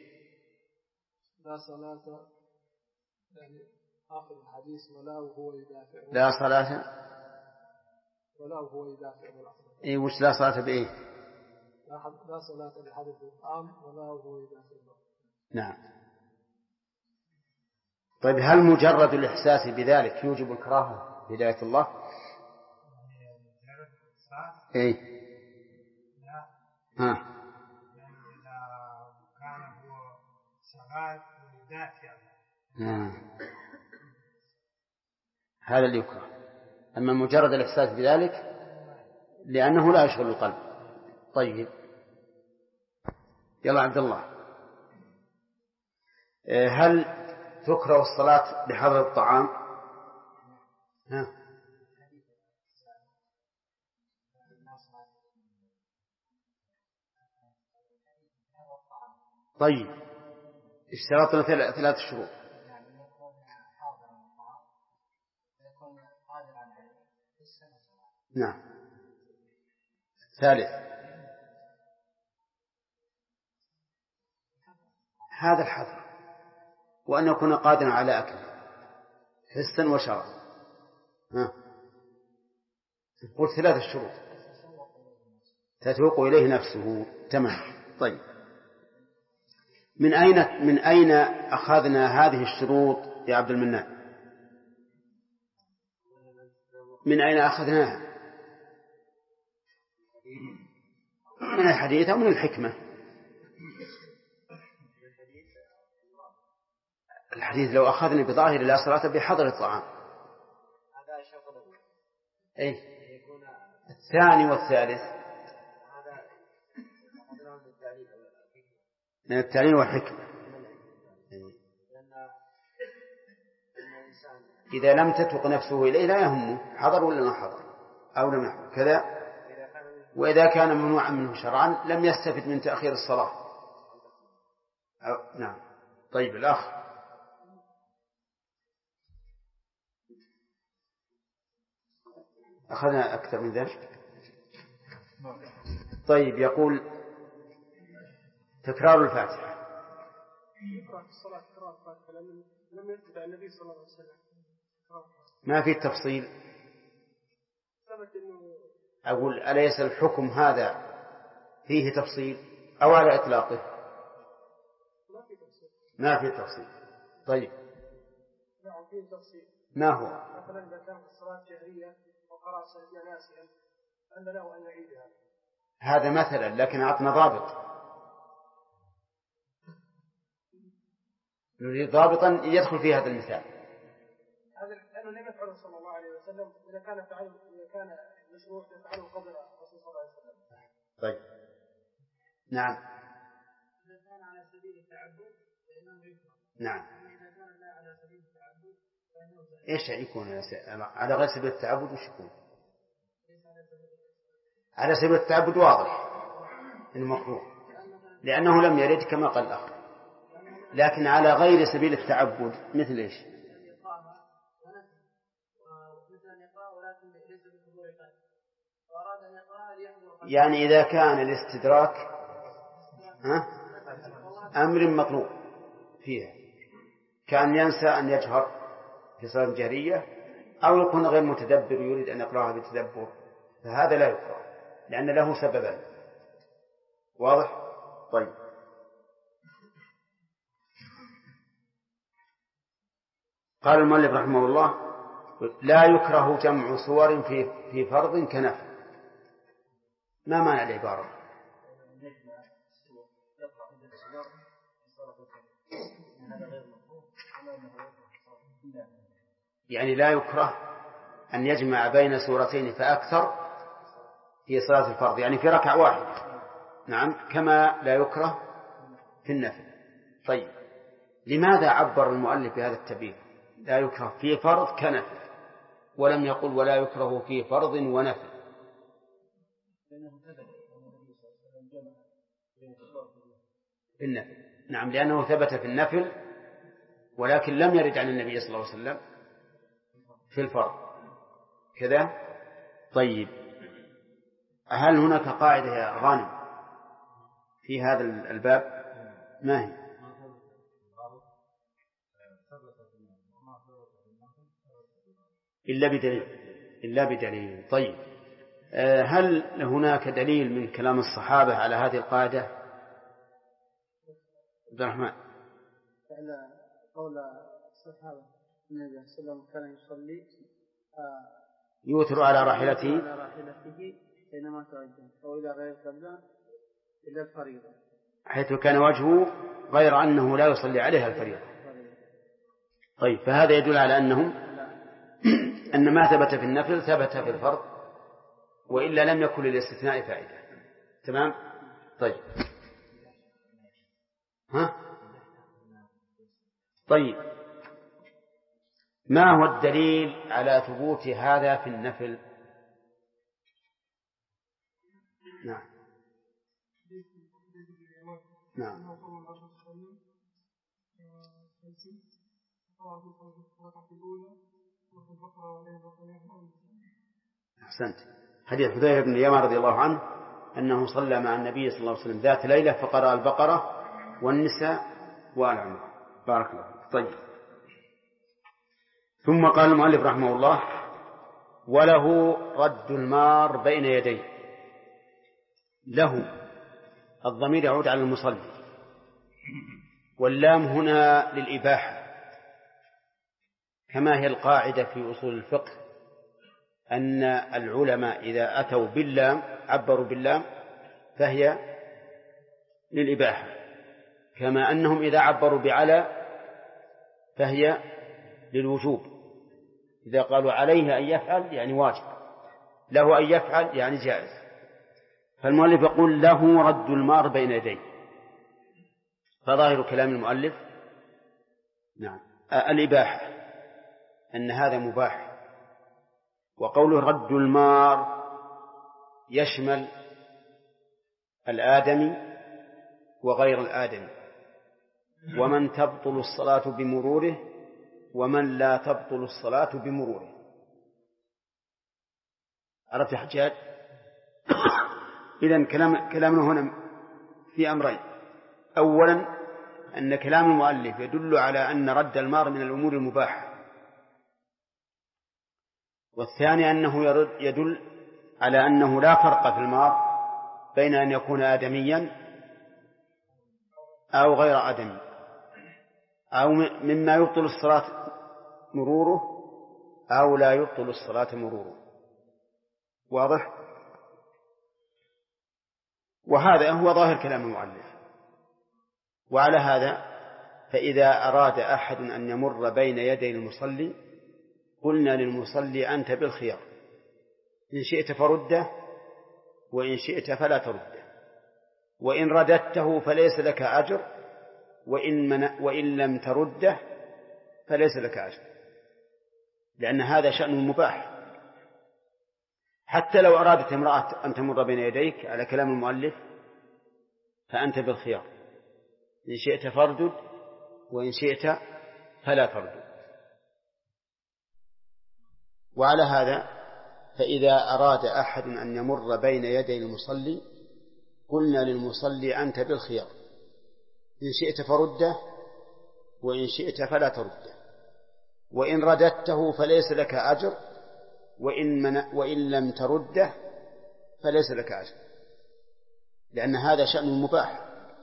لا صلاة، يعني آخر الحديث: ولا وهو يدافع. لا صلاة ولا وهو يدافع. اي، وش لا صلاة بإيه؟ لا صلاة لحدث القام ولا وهو يدافع. نعم. طيب، هل مجرد الإحساس بذلك يوجب الكراهة هداية الله؟ إيه؟ ها. إذا كان هو شغال ذاتي هذا اللي يكره. أما مجرد الإحساس بذلك لأنه لا يشغل القلب. طيب يلا عبد الله، هل تكره الصلاة بحضر الطعام؟ ها؟ طيب اشترطنا 3 شروط. نعم. ثالث هذا الحظر، وأن يكون قادرا على أكله حسا وشرعا. قلت 3 شروط تتوق إليه نفسه. تمام. طيب من أين أخذنا هذه الشروط يا عبد المنان؟ من أين أخذناها؟ من الحديث أو من الحكمة؟ الحديث لو أخذنا بظاهر لا صلاة بحضر الطعام. أي الثاني والثالث من التعليل والحكمة. إذا لم تتوق نفسه إليه لا يهمه حضر ولا ما حضر أو لم يحضر كذا. وإذا كان ممنوعا منه شرعا لم يستفد من تأخير الصلاة. نعم. طيب الأخ أخذنا أكثر من ذلك. طيب يقول تكرار الفاتحة. لم يثبت عن النبي صلى الله عليه وسلم. ما في تفصيل. أقول أليس الحكم هذا فيه تفصيل أو على إطلاقه؟ ما في تفصيل. طيب نعم فيه تفصيل. ما هو؟ مثلا إذا كانت الصلاة جهرية وقرأ سجدة ناسيا أن له أن يعيدها. هذا مثلا، لكن أعطنا ضابط. نريد ضابطا يدخل في هذا المثال. هذا لأنه لم يفعله صلى الله عليه وسلم. إذا كان مشروع يفعله قبل الرسول صلى الله عليه وسلم. طيب نعم. إذا كان على سبيل التعبد فإنه يكره. نعم. إذا كان لا على سبيل التعبد فإنه إيش يكون على غير سبيل التعبد؟ وش يكون على سبيل التعبد؟ واضح إنه مكروه لأنه لم يرد كما قال الأخ. لكن على غير سبيل التعبد مثل إيش؟ يعني إذا كان الاستدراك أمر مطلوب فيها، كان ينسى أن يجهر في صلاة جهرية أو يكون غير متدبر يريد أن يقرأها بتدبر، فهذا لا يقرأ لأن له سببا. واضح؟ طيب قال المؤلف رحمه الله لا يكره جمع صور في فرض كنفل. ما معنى العبارة؟ يعني لا يكره أن يجمع بين سورتين فأكثر في صلاة الفرض، يعني في ركعة واحدة. نعم، كما لا يكره في النفل. طيب لماذا عبر المؤلف بهذا التعبير لا يكره في فرض كنفل ولم يقل ولا يكره في فرض ونفل؟ في النفل. نعم، لأنه ثبت في النفل ولكن لم يرد عن النبي صلى الله عليه وسلم في الفرض كذا. طيب هل هناك قاعدة يا غانم في هذا الباب؟ ما هي؟ إلا بدليل. طيب هل هناك دليل من كلام الصحابة على هذه القاعدة؟ عبد الرحمن. فعل قول الصحابة النبي صلى الله عليه وسلم كان يصلي يوتر على راحلته حينما توجه، وإلى غير القبلة إلا الفريضة، حيث كان وجهه غير أنه لا يصلي عليها الفريضة. طيب، فهذا يدل على أن ما ثبت في النفل ثبت في الفرض، وإلا لم يكن للاستثناء فائدة. تمام؟ طيب. طيب، ما هو الدليل على ثبوت هذا في النفل؟ نعم. نعم. أحسنت. حديث حذيفة بن اليمان رضي الله عنه أنه صلى مع النبي صلى الله عليه وسلم ذات ليلة فقرأ البقرة والنساء وآل عمران. بارك الله فيك. طيب، ثم قال المؤلف رحمه الله: وله رد المار بين يديه. له الضمير يعود على المصلي، واللام هنا للإباحة، كما هي القاعدة في أصول الفقه أن العلماء إذا أتوا باللام عبروا باللام فهي للإباحة، كما أنهم إذا عبروا بعلى فهي للوجوب. إذا قالوا عليه أن يفعل يعني واجب، له أن يفعل يعني جائز. فالمؤلف يقول: له رد المار بين يديه. فظاهر كلام المؤلف نعم الإباحة، أن هذا مباح. وقوله رد المار يشمل الآدمي وغير الآدمي، ومن تبطل الصلاة بمروره ومن لا تبطل الصلاة بمروره. عرفت يا حجاج؟ إذن كلامنا هنا في أمرين: أولا أن كلام المؤلف يدل على أن رد المار من الأمور المباحة، والثاني أنه يدل على أنه لا فرق في المار بين أن يكون آدميا أو غير آدمي، أو مما يبطل الصلاة مروره أو لا يبطل الصلاة مروره. واضح؟ وهذا هو ظاهر كلام المؤلف. وعلى هذا فإذا أراد أحد أن يمر بين يدي المصلي قلنا للمصلي: أنت بالخيار، إن شئت فرده وإن شئت فلا ترده، وإن رددته فليس لك أجر، وإن لم ترده فليس لك أجر، لأن هذا شأن مباح. حتى لو أرادت امرأة أن تمر بين يديك على كلام المؤلف فأنت بالخيار، إن شئت فاردد وإن شئت فلا تردد. وعلى هذا فإذا أراد أحد أن يمر بين يدي المصلي قلنا للمصلي: أنت بالخيار، إن شئت فرده وإن شئت فلا ترده، وإن رددته فليس لك أجر، وإن لم ترده فليس لك أجر، لأن هذا شأن مباح.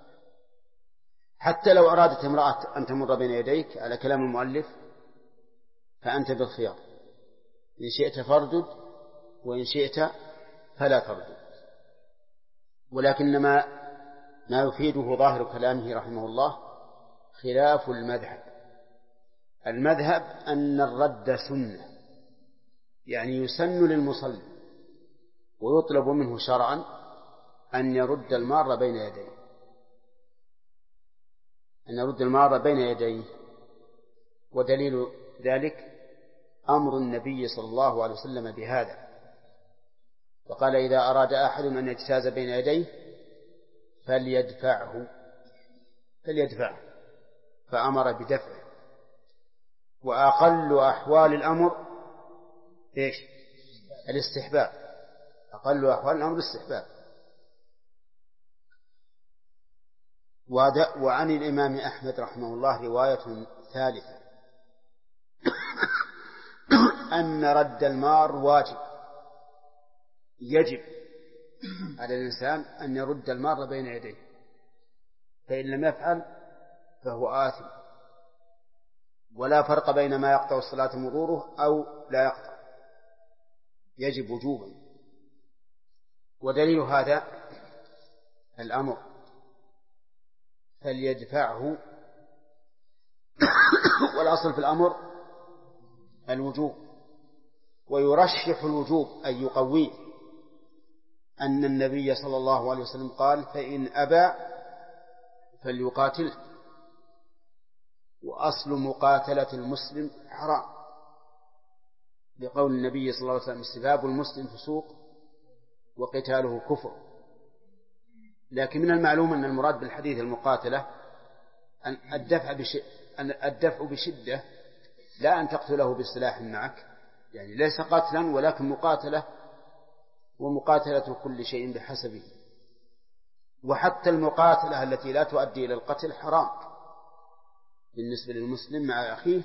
حتى لو أرادت امرأة أن تمر بين يديك على كلام المؤلف فأنت بالخيار، إن شئت فاردد وإن شئت فلا تردد. ولكن ما يفيده ظاهر كلامه رحمه الله خلاف المذهب. المذهب أن الرد سنة، يعني يسن للمصلي ويطلب منه شرعا أن يرد المار بين يديه، أن يرد المار بين يديه. ودليل ذلك أمر النبي صلى الله عليه وسلم بهذا، فقال: إذا أراد أحد أن يجتاز بين يديه فليدفعه، فأمر بدفعه. وأقل أحوال الأمر إيش؟ الاستحباب. أقل أحوال الأمر الاستحباب. وعن الإمام أحمد رحمه الله رواية ثالثة أن رد المار واجب، يجب على الإنسان أن يرد المار بين يديه، فإن لم يفعل فهو آثم، ولا فرق بين ما يقطع الصلاة مروره أو لا يقطع، يجب وجوبا. ودليل هذا الأمر فليدفعه، والأصل في الأمر الوجوب، ويرشح الوجوب أي يقويه أن النبي صلى الله عليه وسلم قال فإن أبى فليقاتله، وأصل مقاتلة المسلم حرام، لقول النبي صلى الله عليه وسلم سباب المسلم فسوق وقتاله كفر. لكن من المعلوم أن المراد بالحديث المقاتلة أن الدفع بشدة، لا أن تقتله بالسلاح معك، يعني ليس قتلا ولكن مقاتلة، ومقاتلة كل شيء بحسبه. وحتى المقاتلة التي لا تؤدي إلى القتل حرام بالنسبة للمسلم مع أخيه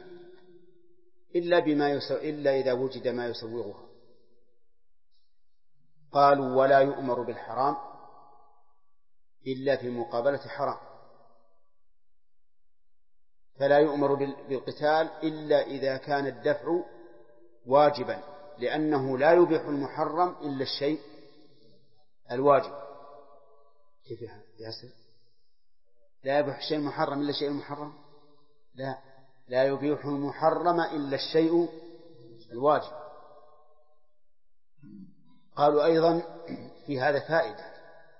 إلا إذا وجد ما يسوغها. قالوا ولا يؤمر بالحرام إلا في مقابلة حرام، فلا يؤمر بالقتال إلا إذا كان الدفع واجبا، لأنه لا يبيح المحرم إلا الشيء الواجب. كيف ياسر؟ لا يبيح الشيء المحرم إلا الشيء المحرم؟ لا يبيح المحرم إلا الشيء الواجب. قالوا أيضا في هذا فائدة،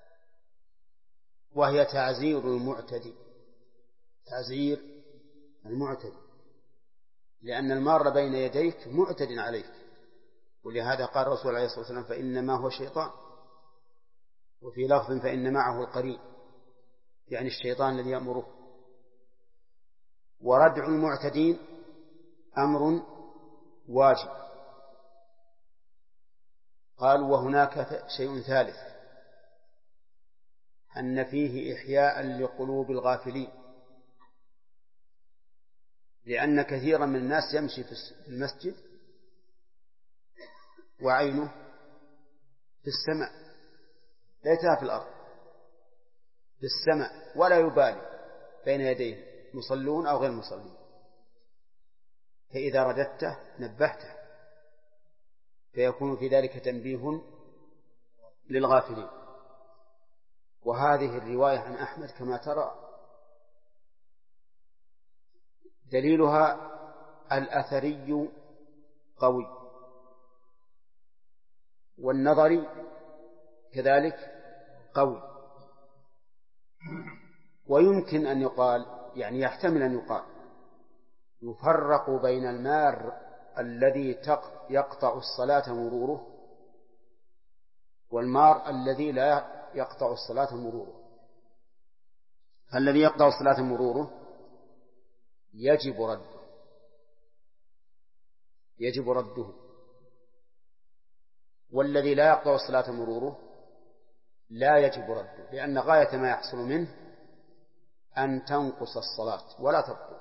وهي تعزير المعتدي، تعزير المعتدي، لأن المار بين يديك معتد عليك، ولهذا قال الرسول عليه الصلاة والسلام فإنما هو شيطان، وفي لفظ فإن معه القرين، يعني الشيطان الذي يأمره. وردع المعتدين أمر واجب. قالوا وهناك شيء ثالث، أن فيه إحياء لقلوب الغافلين، لأن كثيرا من الناس يمشي في المسجد وعينه في السماء، ليتها في الأرض، في السماء، ولا يبالي بين يديه مصلون أو غير مصلين، فإذا رددته نبهته، فيكون في ذلك تنبيه للغافلين. وهذه الرواية عن أحمد كما ترى دليلها الأثري قوي، والنظري كذلك قوي. ويمكن أن يقال، يعني يحتمل أن يقال يفرق بين المار الذي يقطع الصلاة مروره والمار الذي لا يقطع الصلاة مروره. الذي يقطع الصلاة مروره يجب رده، والذي لا يقطع الصلاة مروره لا يجب رده، لأن غاية ما يحصل منه أن تنقص الصلاة ولا تبطل،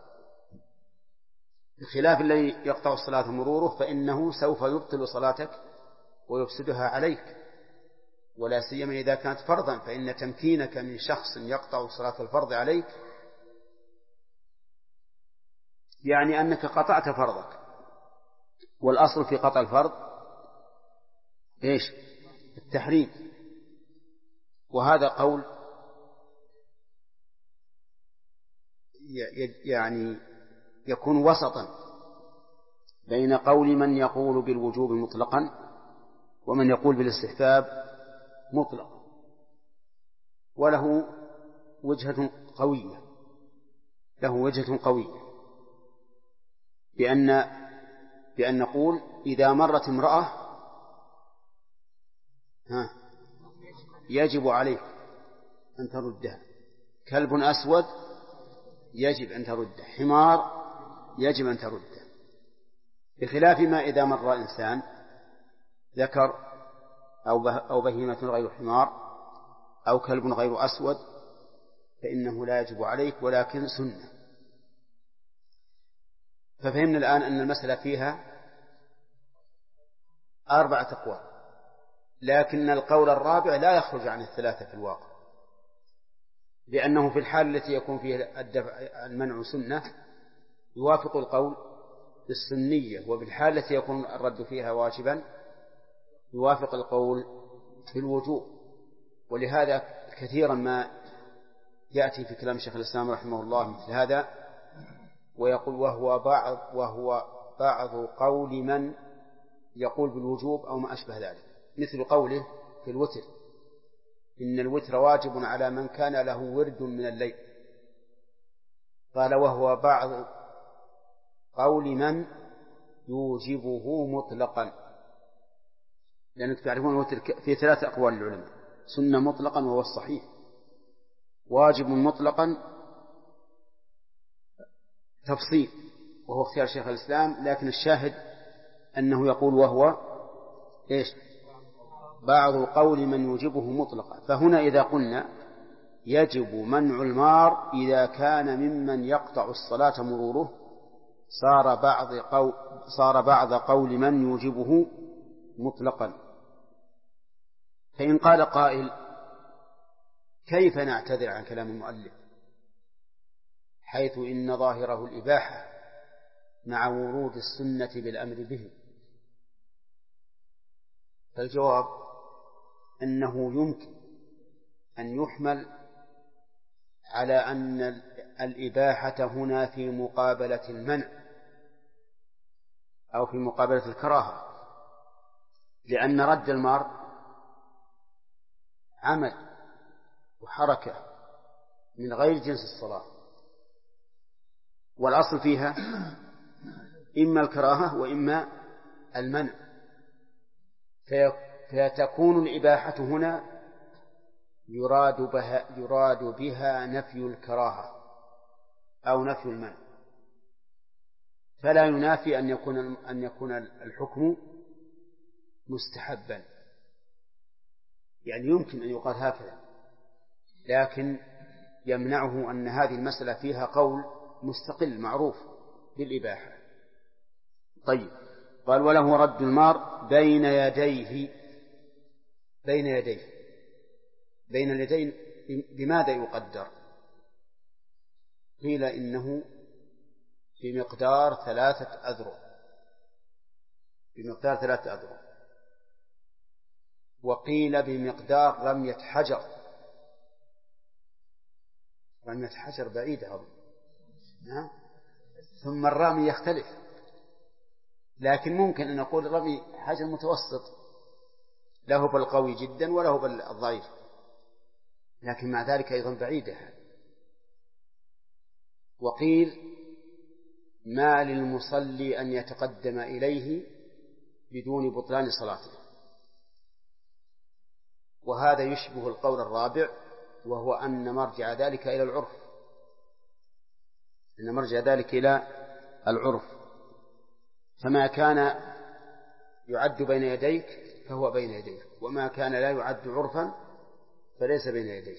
بخلاف الذي يقطع الصلاة مروره فإنه سوف يبطل صلاتك ويفسدها عليك، ولا سيما إذا كانت فرضا، فإن تمكينك من شخص يقطع صلاة الفرض عليك يعني أنك قطعت فرضك، والأصل في قطع الفرض إيش؟ التحريم. وهذا قول يعني يكون وسطا بين قول من يقول بالوجوب مطلقا ومن يقول بالاستحباب مطلقا، وله وجهة قوية، بأن نقول إذا مرت امرأة يجب عليك أن تردها، كلب أسود يجب أن ترده، حمار يجب أن ترده، بخلاف ما إذا مر إنسان ذكر أو بهيمة غير حمار أو كلب غير أسود فإنه لا يجب عليك ولكن سنة. ففهمنا الآن أن المسألة فيها 4 أقوال، لكن القول الرابع لا يخرج عن الثلاثة في الواقع، لأنه في الحال التي يكون فيها المنع سنة يوافق القول بالسنية، وفي الحال التي يكون الرد فيها واجبا يوافق القول بالوجوب. ولهذا كثيرا ما يأتي في كلام شيخ الإسلام رحمه الله مثل هذا، ويقول وهو بعض قول من يقول بالوجوب أو ما أشبه ذلك، مثل قوله في الوتر: إن الوتر واجب على من كان له ورد من الليل. قال وهو بعض قول من يوجبه مطلقا، لأنك تعرفون الوتر في 3 أقوال للعلماء: سنة مطلقا وهو الصحيح، واجب مطلقا تفصيل وهو اختيار شيخ الإسلام، لكن الشاهد أنه يقول وهو إيش؟ بعض قول من يوجبه مطلقا. فهنا إذا قلنا يجب منع المار إذا كان ممن يقطع الصلاة مروره صار بعض قول من يوجبه مطلقا. فإن قال قائل: كيف نعتذر عن كلام المؤلف حيث إن ظاهره الإباحة مع ورود السنة بالأمر به؟ فالجواب أنه يمكن أن يحمل على أن الإباحة هنا في مقابلة المنع أو في مقابلة الكراهة، لأن رد المار عمل وحركة من غير جنس الصلاة، والأصل فيها إما الكراهة وإما المنع، فتكون الإباحة هنا يراد بها نفي الكراهة أو نفي المنع، فلا ينافي أن يكون الحكم مستحبا، يعني يمكن أن يقال هكذا، لكن يمنعه أن هذه المسألة فيها قول مستقل معروف بالإباحة. طيب، قال وله رد المار بين يديه. بين اليدين بماذا يقدر؟ قيل إنه بمقدار 3 أذرع، وقيل بمقدار رمية حجر. رمية حجر بعيدة أظن، ثم الرامي يختلف، لكن ممكن أن نقول رمي حجر متوسط، له بالقوي جدا وله بالضعيف، لكن مع ذلك أيضا بعيدة. وقيل ما للمصلي أن يتقدم إليه بدون بطلان صلاته، وهذا يشبه القول الرابع، وهو أن مرجع ذلك إلى العرف، فما كان يعد بين يديك فهو بين يديك، وما كان لا يعد عرفا فليس بين يديك.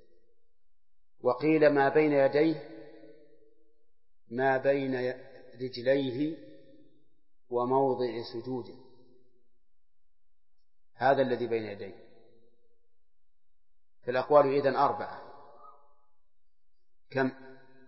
وقيل ما بين يديه ما بين رجليه وموضع سجوده، هذا الذي بين يديه. فالأقوال إذن 4. كم؟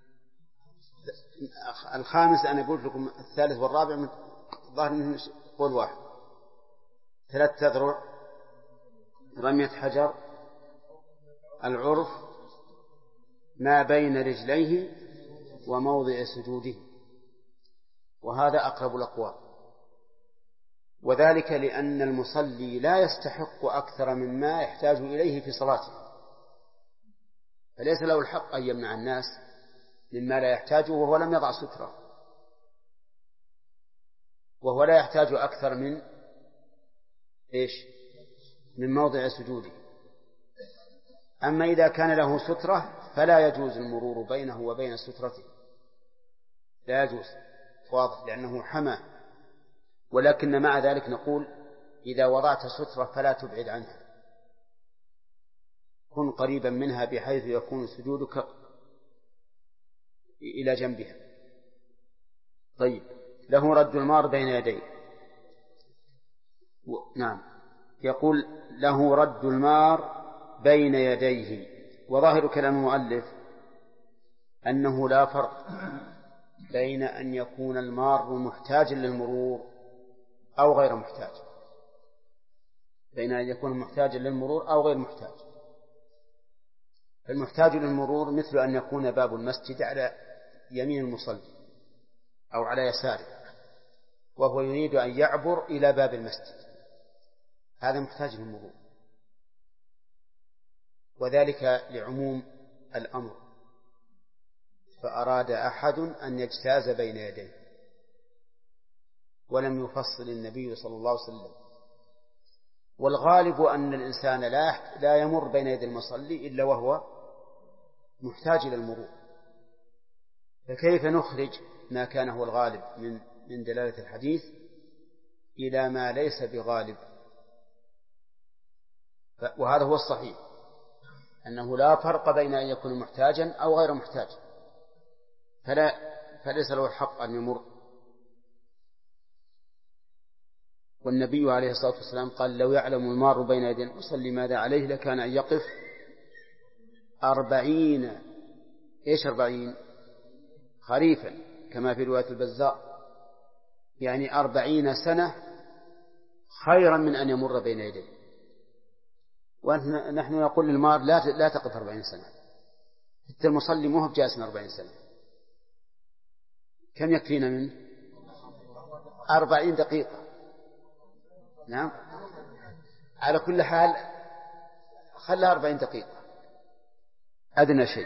الخامس أنا قلت لكم، الثالث والرابع ظاهر منه قول واحد. 3 أذرع، رمية حجر، العرف، ما بين رجليه وموضع سجوده، وهذا أقرب الأقوال. وذلك لأن المصلي لا يستحق أكثر مما يحتاج إليه في صلاته، فليس له الحق أن يمنع الناس مما لا يحتاجه وهو لم يضع سترة، وهو لا يحتاج أكثر من من موضع سجوده. أما إذا كان له سترة فلا يجوز المرور بينه وبين سترته، لا يجوز، واضح، لأنه حمى. ولكن مع ذلك نقول إذا وضعت سترة فلا تبعد عنها، كن قريبا منها بحيث يكون سجودك إلى جنبها. طيب، له رد المار بين يديه. نعم، يقول له رد المار بين يديه، وظاهر كلام المؤلف أنه لا فرق بين أن يكون المار محتاجا للمرور أو غير محتاج، بين أن يكون محتاجا للمرور أو غير محتاج. المحتاج للمرور مثل أن يكون باب المسجد على يمين المصلي أو على يساره وهو يريد أن يعبر إلى باب المسجد، هذا محتاج للمرور، وذلك لعموم الأمر، فأراد أحد أن يجتاز بين يديه، ولم يفصل النبي صلى الله عليه وسلم. والغالب أن الإنسان لا يمر بين يدي المصلي إلا وهو محتاج إلى المرور، فكيف نخرج ما كان هو الغالب من دلالة الحديث إلى ما ليس بغالب؟ وهذا هو الصحيح، أنه لا فرق بين أن يكون محتاجا أو غير محتاج، فليس له الحق أن يمر. والنبي عليه الصلاة والسلام قال: لو يعلم المار بين يدي المصلي ماذا عليه لكان أن يقف 40 خريفا، كما في رواية البزار، يعني 40 سنة خيرا من أن يمر بين يديه. ونحن نقول للمار لا تقف 40 سنة، حتى المصلي مو هو جالس 40 سنة، كم يكفينا منه؟ 40 دقيقة. نعم، على كل حال خلها 40 دقيقة أدنى شيء،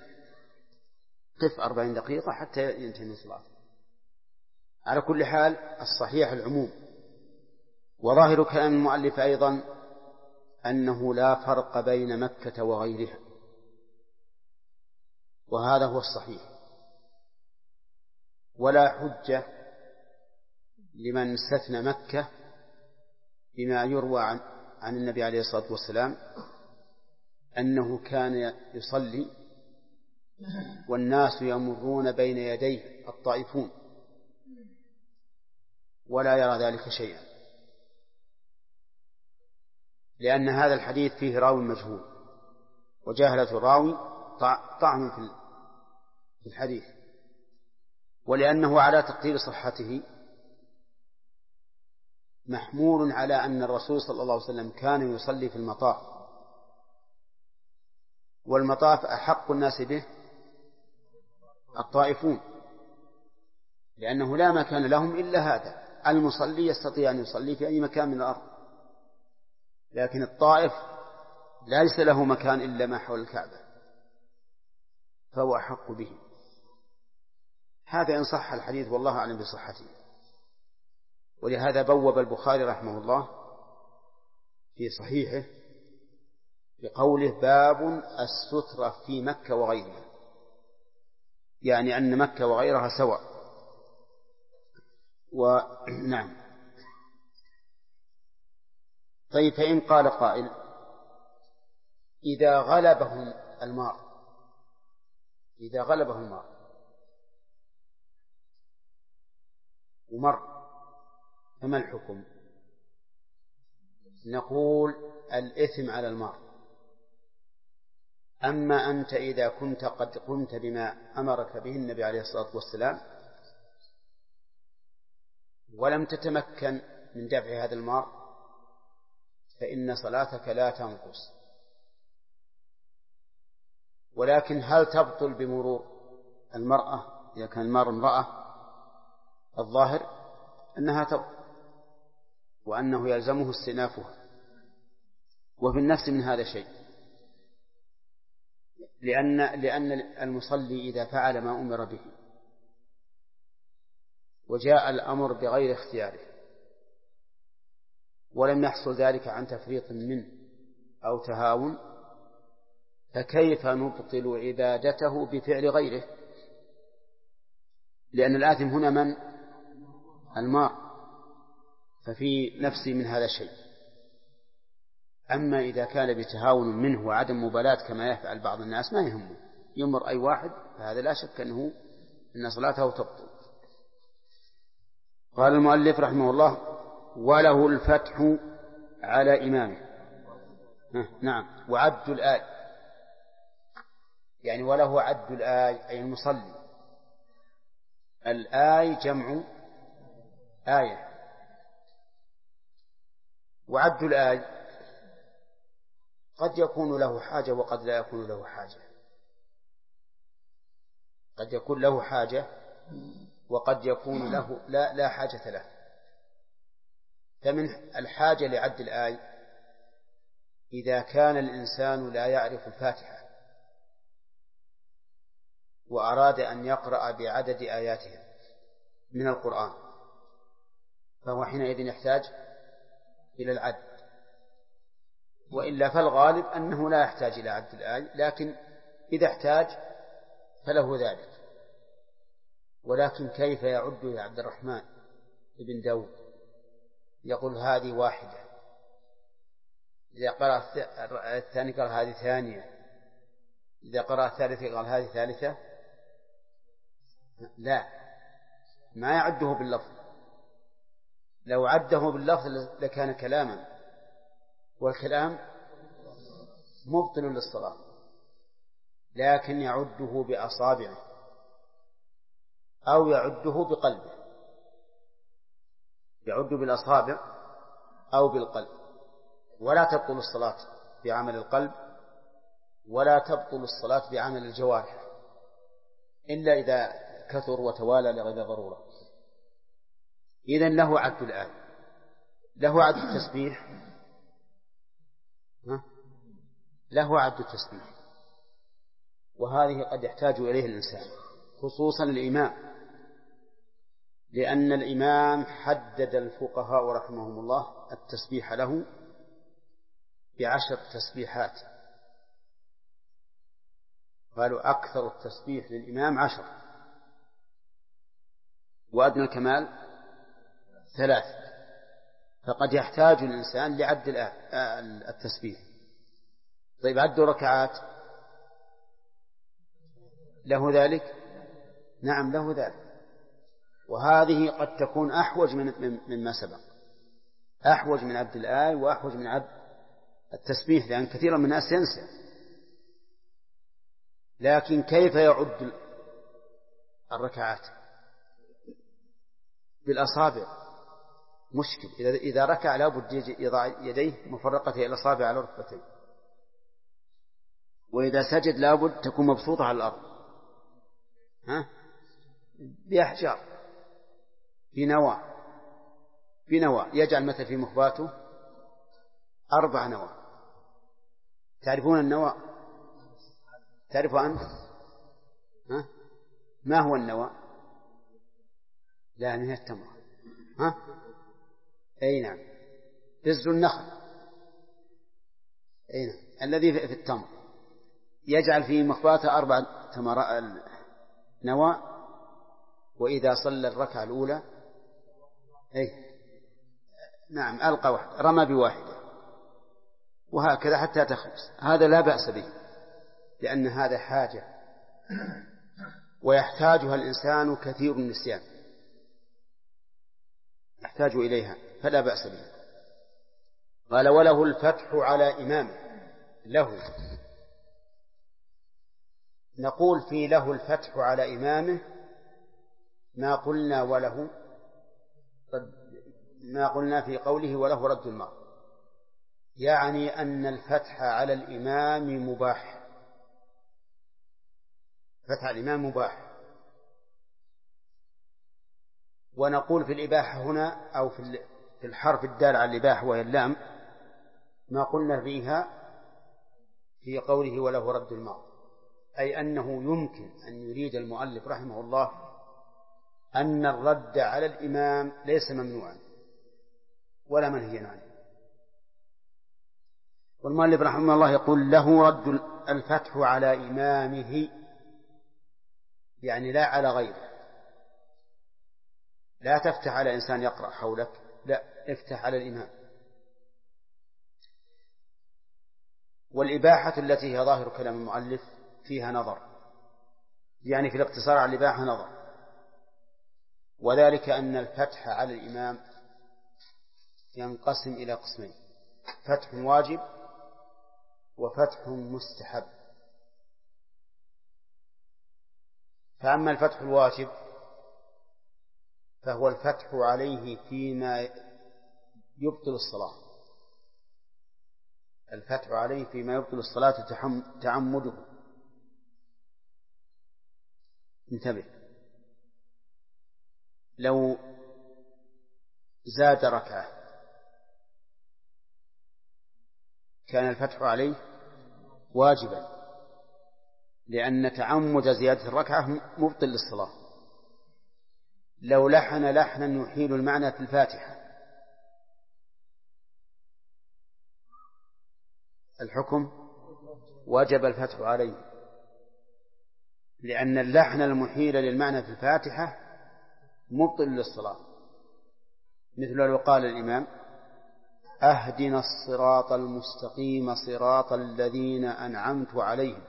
قف 40 دقيقة حتى ينتهي من الصلاة. على كل حال الصحيح العموم، وظاهر كلام المؤلف أيضا أنه لا فرق بين مكة وغيرها، وهذا هو الصحيح، ولا حجة لمن استثنى مكة بما يروى عن النبي عليه الصلاة والسلام أنه كان يصلي والناس يمرون بين يديه الطائفون ولا يرى ذلك شيئا، لأن هذا الحديث فيه راوي مجهول، وجهلة الراوي طعن في الحديث، ولأنه على تقدير صحته محمول على أن الرسول صلى الله عليه وسلم كان يصلي في المطاف، والمطاف أحق الناس به الطائفون، لأنه لا مكان لهم إلا هذا. المصلي يستطيع أن يصلي في أي مكان من الأرض، لكن الطائف ليس له مكان إلا ما حول الكعبة، فهو أحق به. هذا إن صح الحديث، والله أعلم بصحته. ولهذا بوب البخاري رحمه الله في صحيحه بقوله: باب السترة في مكة وغيرها، يعني أن مكة وغيرها سواء. ونعم. طيب، فإن قال قائل: إذا غلبهم المار ومر، فما الحكم؟ نقول: الإثم على المار. أما أنت إذا كنت قد قمت بما أمرك به النبي عليه الصلاة والسلام ولم تتمكن من دفع هذا المار، فإن صلاتك لا تنقص، ولكن هل تبطل بمرور المرأة إذا كان المار امرأة؟ الظاهر أنها تبطل، وأنه يلزمه استئنافها. وفي النفس من هذا شيء، لأن المصلي إذا فعل ما أمر به وجاء الأمر بغير اختياره ولم يحصل ذلك عن تفريط منه أو تهاون، فكيف نبطل عبادته بفعل غيره؟ لأن الآثم هنا من؟ المار، ففي نفسي من هذا شيء. أما إذا كان بتهاون منه وعدم مبالاة كما يفعل بعض الناس، ما يهمه، يمر أي واحد، فهذا لا شك أن صلاته تبطل. قال المؤلف رحمه الله: وله الفتح على إمامه. نعم، وعد الآية، يعني وله عد الآية أي المصلي. الآية جمع آية، وعد الآية قد يكون له حاجة وقد لا يكون له حاجة، قد يكون له حاجة وقد يكون له لا حاجة له. فمن الحاجة لعد الآية إذا كان الإنسان لا يعرف الفاتحة وأراد أن يقرأ بعدد آياتها من القرآن، فهو حينئذ يحتاج إلى العد، وإلا فالغالب أنه لا يحتاج إلى عد الآية، لكن إذا احتاج فله ذلك. ولكن كيف يعد يا عبد الرحمن بن داود؟ يقول هذه واحدة، إذا قرأ الثاني قال هذه ثانية، إذا قرأ الثالثة قال هذه ثالثة. لا، ما يعده باللفظ، لو عده باللفظ لكان كلاما، والكلام مبطل للصلاة، لكن يعده بأصابعه أو يعده بقلبه، يعد بالأصابع أو بالقلب. ولا تبطل الصلاة بعمل القلب ولا تبطل الصلاة بعمل الجوارح إلا إذا كثر وتوالى لغير ضرورة. إذن له عد الآية، له عد التسبيح، له عد التسبيح، وهذه قد يحتاج إليه الإنسان خصوصا الإمام، لأن الإمام حدد الفقهاء رحمهم الله التسبيح له ب10 تسبيحات، قالوا أكثر التسبيح للإمام 10، وأدنى الكمال 3، فقد يحتاج الإنسان لعد التسبيح. طيب عد ركعات له ذلك؟ نعم له ذلك، وهذه قد تكون أحوج مما سبق، أحوج من عد الآية وأحوج من عد التسبيح، لأن كثيرا من الناس ينسى. لكن كيف يعد الركعات؟ بالأصابع، مشكل. إذا ركع لابد يضع يديه مفرقة إلى الأصابع على ركبتيه، وإذا سجد لابد تكون مبسوطة على الأرض بأحجار في نوى يجعل مثل في مخباته 4 نوى. تعرفون النوى؟ تعرف أنت؟ ما هو النوى؟ لا، من التمر. أي نعم، بز النخل. أي نعم، الذي في التمر يجعل في مخباته 4 نوى، وإذا صلى الركعة الأولى نعم ألقى واحد، رمى بواحدة، وهكذا حتى تخلص. هذا لا بأس به، لأن هذا حاجة ويحتاجها الإنسان كثير من النسيان، يحتاج إليها، فلا بأس به. قال وله الفتح على إمامه. له، نقول في له الفتح على إمامه ما قلنا وله، ما قلنا في قوله وله رد المال، يعني أن الفتح على الإمام مباح، فتح الإمام مباح. ونقول في الإباحة هنا أو في الحرف الدال على الإباحة وهي اللام ما قلنا فيها في قوله وله رد المال، أي أنه يمكن أن يريد المؤلف رحمه الله أن الرد على الإمام ليس ممنوعا ولا منهيا عنه. والمؤلف رحمه الله يقول له رد الفتح على إمامه، يعني لا على غيره. لا تفتح على إنسان يقرأ حولك، لا، افتح على الإمام. والإباحة التي هي ظاهر كلام المؤلف فيها نظر، يعني في الاقتصار على الإباحة نظر، وذلك أن الفتح على الإمام ينقسم إلى قسمين: فتح واجب وفتح مستحب. فأما الفتح الواجب فهو الفتح عليه فيما يبطل الصلاة، الفتح عليه فيما يبطل الصلاة تعمده. انتبه، لو زاد ركعة كان الفتح عليه واجبا، لأن تعمد زيادة الركعة مبطل للصلاة. لو لحن لحنا يحيل المعنى في الفاتحة الحكم وجب الفتح عليه، لأن اللحن المحيل للمعنى في الفاتحة مبطل للصلاة. مثل لو قال الإمام أهدنا الصراط المستقيم صراط الذين أنعمت عليهم،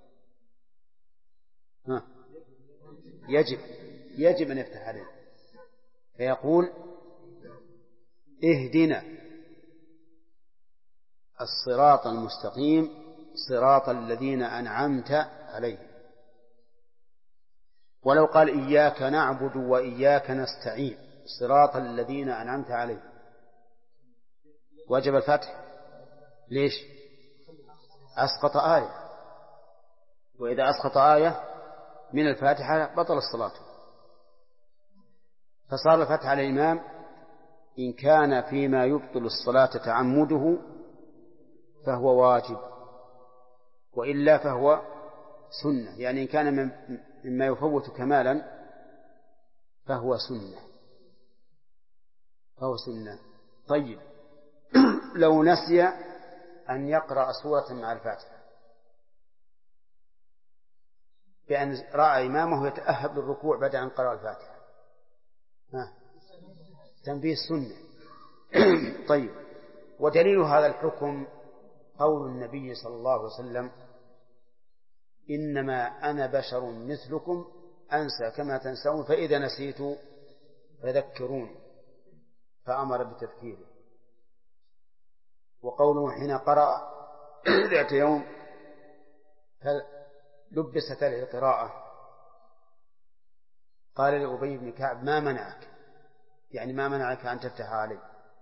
يجب أن يفتح عليه، فيقول اهدنا الصراط المستقيم صراط الذين أنعمت عليهم. ولو قال إياك نعبد وإياك نستعين صراط الذين أنعمت عليهم وجب الفتح. ليش؟ أسقط آية، وإذا أسقط آية من الفاتحة بطل الصلاة. فصار الفتح على الإمام إن كان فيما يبطل الصلاة تعمده فهو واجب، وإلا فهو سنة، يعني إن كان مما يفوت كمالا فهو سنة. طيب، لو نسي أن يقرأ سورة مع الفاتحة بأن رأى إمامه يتأهب للركوع بعد أن قرأ الفاتحة، تنبيه السنة. طيب، ودليل هذا الحكم قول النبي صلى الله عليه وسلم إنما أنا بشر مثلكم أنسى كما تنسون فإذا نسيت فذكروني، فأمر بتذكيره. وقوله حين قرأ ذات يوم لبست له القراءة قال لأبي بن كعب ما منعك، يعني ما منعك أن تفتح عليه.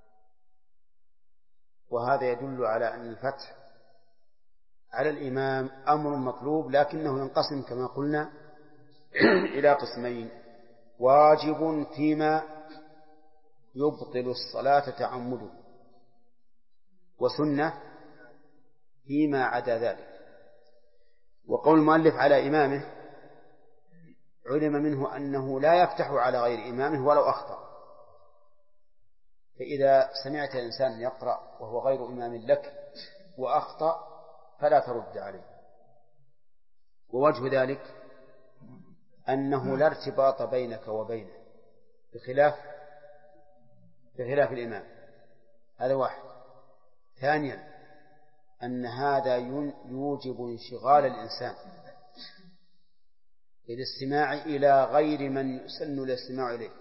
وهذا يدل على أن الفتح على الإمام أمر مطلوب، لكنه ينقسم كما قلنا إلى قسمين: واجب فيما يبطل الصلاة تعمده، وسنة فيما عدا ذلك. وقول المؤلف على إمامه علم منه أنه لا يفتح على غير إمامه ولو أخطأ. فإذا سمعت إنسان يقرأ وهو غير إمام لك وأخطأ فلا ترد عليه. ووجه ذلك أنه لا ارتباط بينك وبينه بخلاف الإمام، هذا واحد. ثانيا أن هذا يوجب انشغال الإنسان للاستماع إلى غير من يسن الاستماع إليه،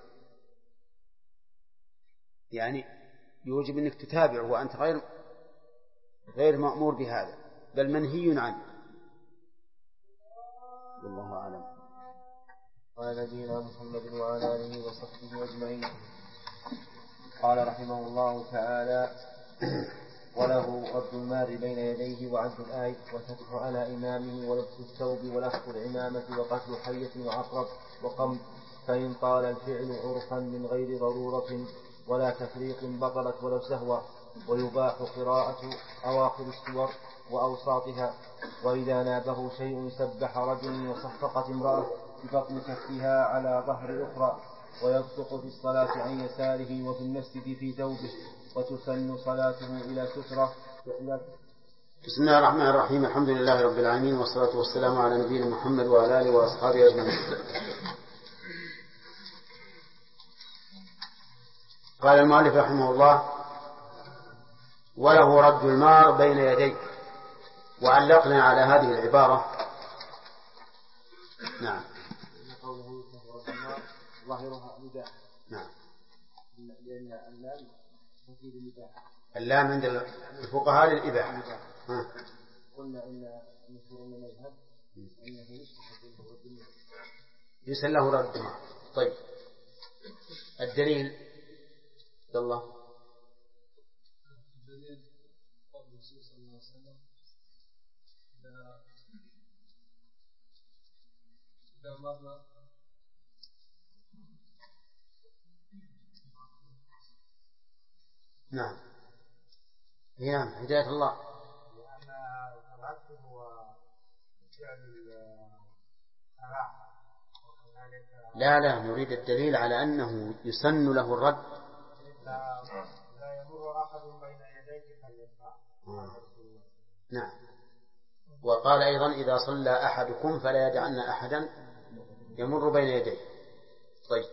يعني يوجب أنك تتابعه وأنت غير مأمور بهذا، بل منهي عنه. والله أعلم. قال نبينا محمد وعلى آله وصحبه أجمعين. قال رحمه الله تعالى: وله رد المار بين يديه وعد الآي والفتح على إمامه ولبس الثوب ولف العمامة وقتل حية وعقرب وقمد، فإن طال الفعل عرفا من غير ضرورة ولا تفريق بطلت ولو سهوا. ويباح قراءة أواخر السور وأوساطها. وإذا نابه شيء سبح رجل وصفقت امرأة ببطن كفها على ظهر أخرى، ويبصق في الصلاة عن يساره وفي المسجد في ثوبه، وتسن صلاته إلى سترة. بسم الله الرحمن الرحيم. الحمد لله رب العالمين، والصلاة والسلام على نبينا محمد وعلى آله وأصحابه أجمعين. قال المؤلف رحمه الله: وله رد المار بين يديه. وعلقنا على هذه العبارة. نعم. قوله رد المار ظاهرها الإباحة. نعم. لأن اللام تفيد الإباحة. اللام عند الفقهاء للإباحة. قلنا إن مشهور المذهب أنه يسأل له رد المار. طيب، الدليل عبد الله. الرسول صلى الله عليه وسلم إذا مر نعم نعم هداية الله. لأن العبد هو فعل الصلاح. لا نريد الدليل على أنه يسن له الرد. لا يمر أحد بين يديك فليرفع. نعم. وقال أيضا إذا صلى أحدكم فلا يدعن أحدا يمر بين يديه. طيب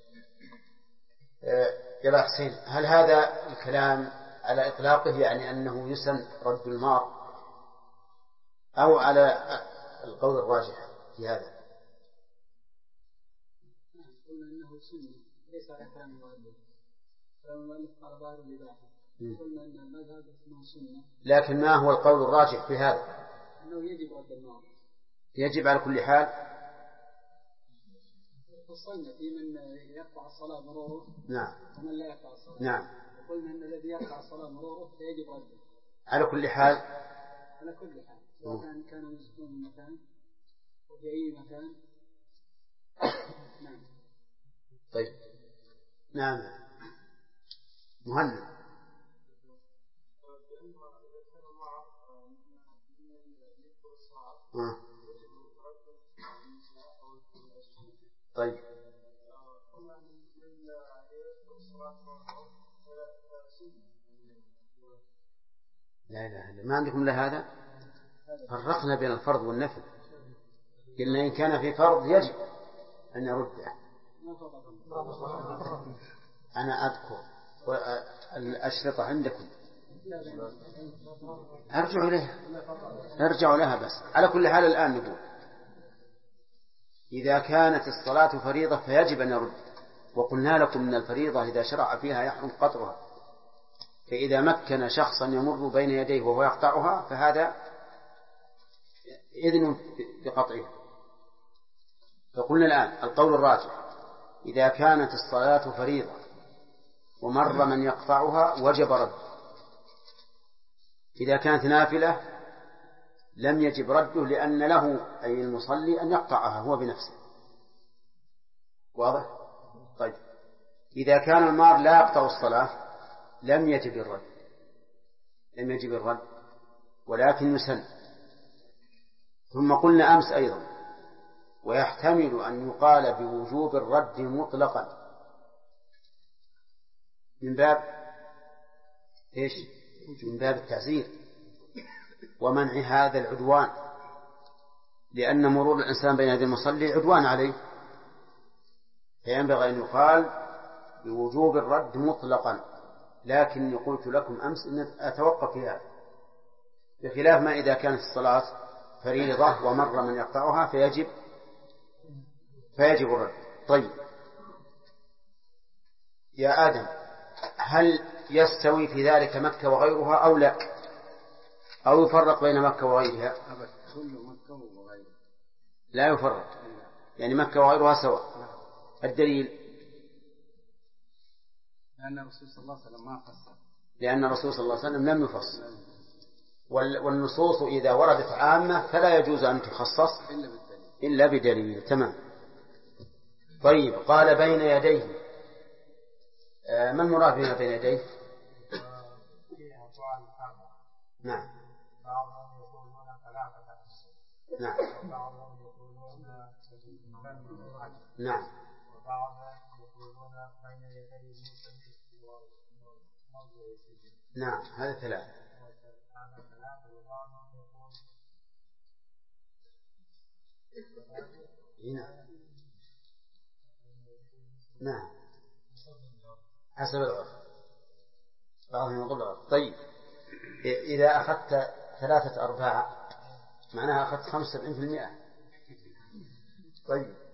يا حسين، هل هذا الكلام على إطلاقه يعني أنه يسن رد المار أو على القول الراجح في هذا؟ قلنا أنه سنة ليس على كلام المؤلف. كلام المؤلف قال ظاهر الإباحة. قلنا أن المذهب اسمه سنة. لكن ما هو القول الراجح في هذا؟ أنه يجب رد المار. يجب على كل حال. فصلنا في من يقطع الصلاة مروره نعم. ومن لا يقطع الصلاة. نعم. وقلنا أن الذي يقطع الصلاة مروره فيجب رده. على كل حال. على كل حال. سواء كان مسكون المكان وفي أي مكان. نعم. طيب. نعم. مهند. طيب. لا ما عندكم لهذا. فرقنا بين الفرض والنفل. قلنا إن كان في فرض يجب أن يرده. أنا أذكر الأشرطة عندكم ارجعوا لها. بس على كل حال الآن نقول إذا كانت الصلاة فريضة فيجب أن يرد. وقلنا لكم من الفريضة إذا شرع فيها يحرم قطعها. فإذا مكن شخصا يمر بين يديه وهو يقطعها فهذا إذن بقطعها. فقلنا الآن القول الراجح إذا كانت الصلاة فريضة ومر من يقطعها وجب رد. إذا كانت نافلة لم يجب رده لأن له أي المصلي أن يقطعها هو بنفسه. واضح؟ طيب إذا كان المار لا يقطع الصلاة لم يجب الرد ولكن يسن. ثم قلنا أمس أيضا ويحتمل أن يقال بوجوب الرد مطلقا من باب إيش؟ من باب التعزير ومنع هذا العدوان، لأن مرور الإنسان بين يدي المصلي عدوان عليه. فينبغي أن يقال بوجوب الرد مطلقا. لكن قلت لكم أمس أن أتوقف في هذا، بخلاف ما إذا كانت الصلاة فريضة ومر من يقطعها فيجب الرد. طيب يا آدم، هل يستوي في ذلك مكة وغيرها أو لا، أو يفرق بين مكة وغيرها؟ لا يفرق، يعني مكة وغيرها سواء. الدليل لأن الرسول صلى الله عليه وسلم ما فصل. لأن الرسول صلى الله عليه وسلم لم يفصل. والنصوص إذا وردت عامة فلا يجوز أن تخصص إلا بدليل. تمام. طيب قال بين يديه، ما المراد بين يديه؟ نعم. نعم. نعم. نعم هذا ثلاثة. نعم حسب العرف، بعضهم يقول العرف. طيب إذا أخذت 3/4 معناها أخذت 75%. طيب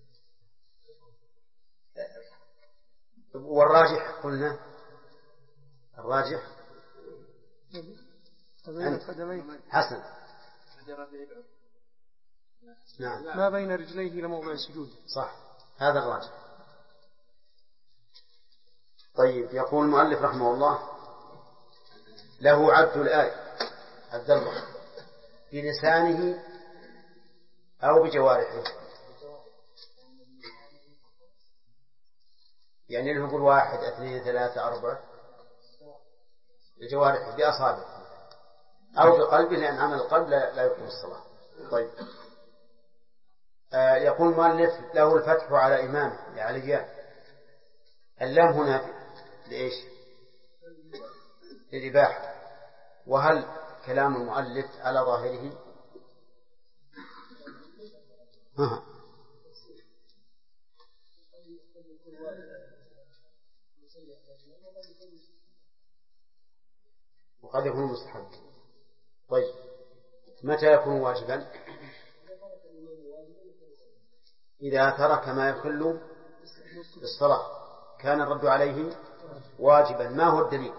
والراجح قلنا الراجح حسن. نعم ما بين رجليه لموضع السجود. صح هذا الراجح. طيب يقول المؤلف رحمه الله له عد الآية عبد الله بلسانه أو بجوارحه؟ يعني له يقول 1 2 3 4 بجوارحه بأصابعه أو بقلبه، لأن عمل القلب لا يقوم الصلاة. طيب يقول مؤلف له الفتح على إمامه لعليان. اللام هنا لإيش؟ للإباحة. وهل كلام المؤلف على ظاهره؟ وقد يكون مستحب. طيب متى يكون واجبا؟ إذا ترك ما يخل بالصلاة كان الرد عليه واجبا. ما هو الدليل؟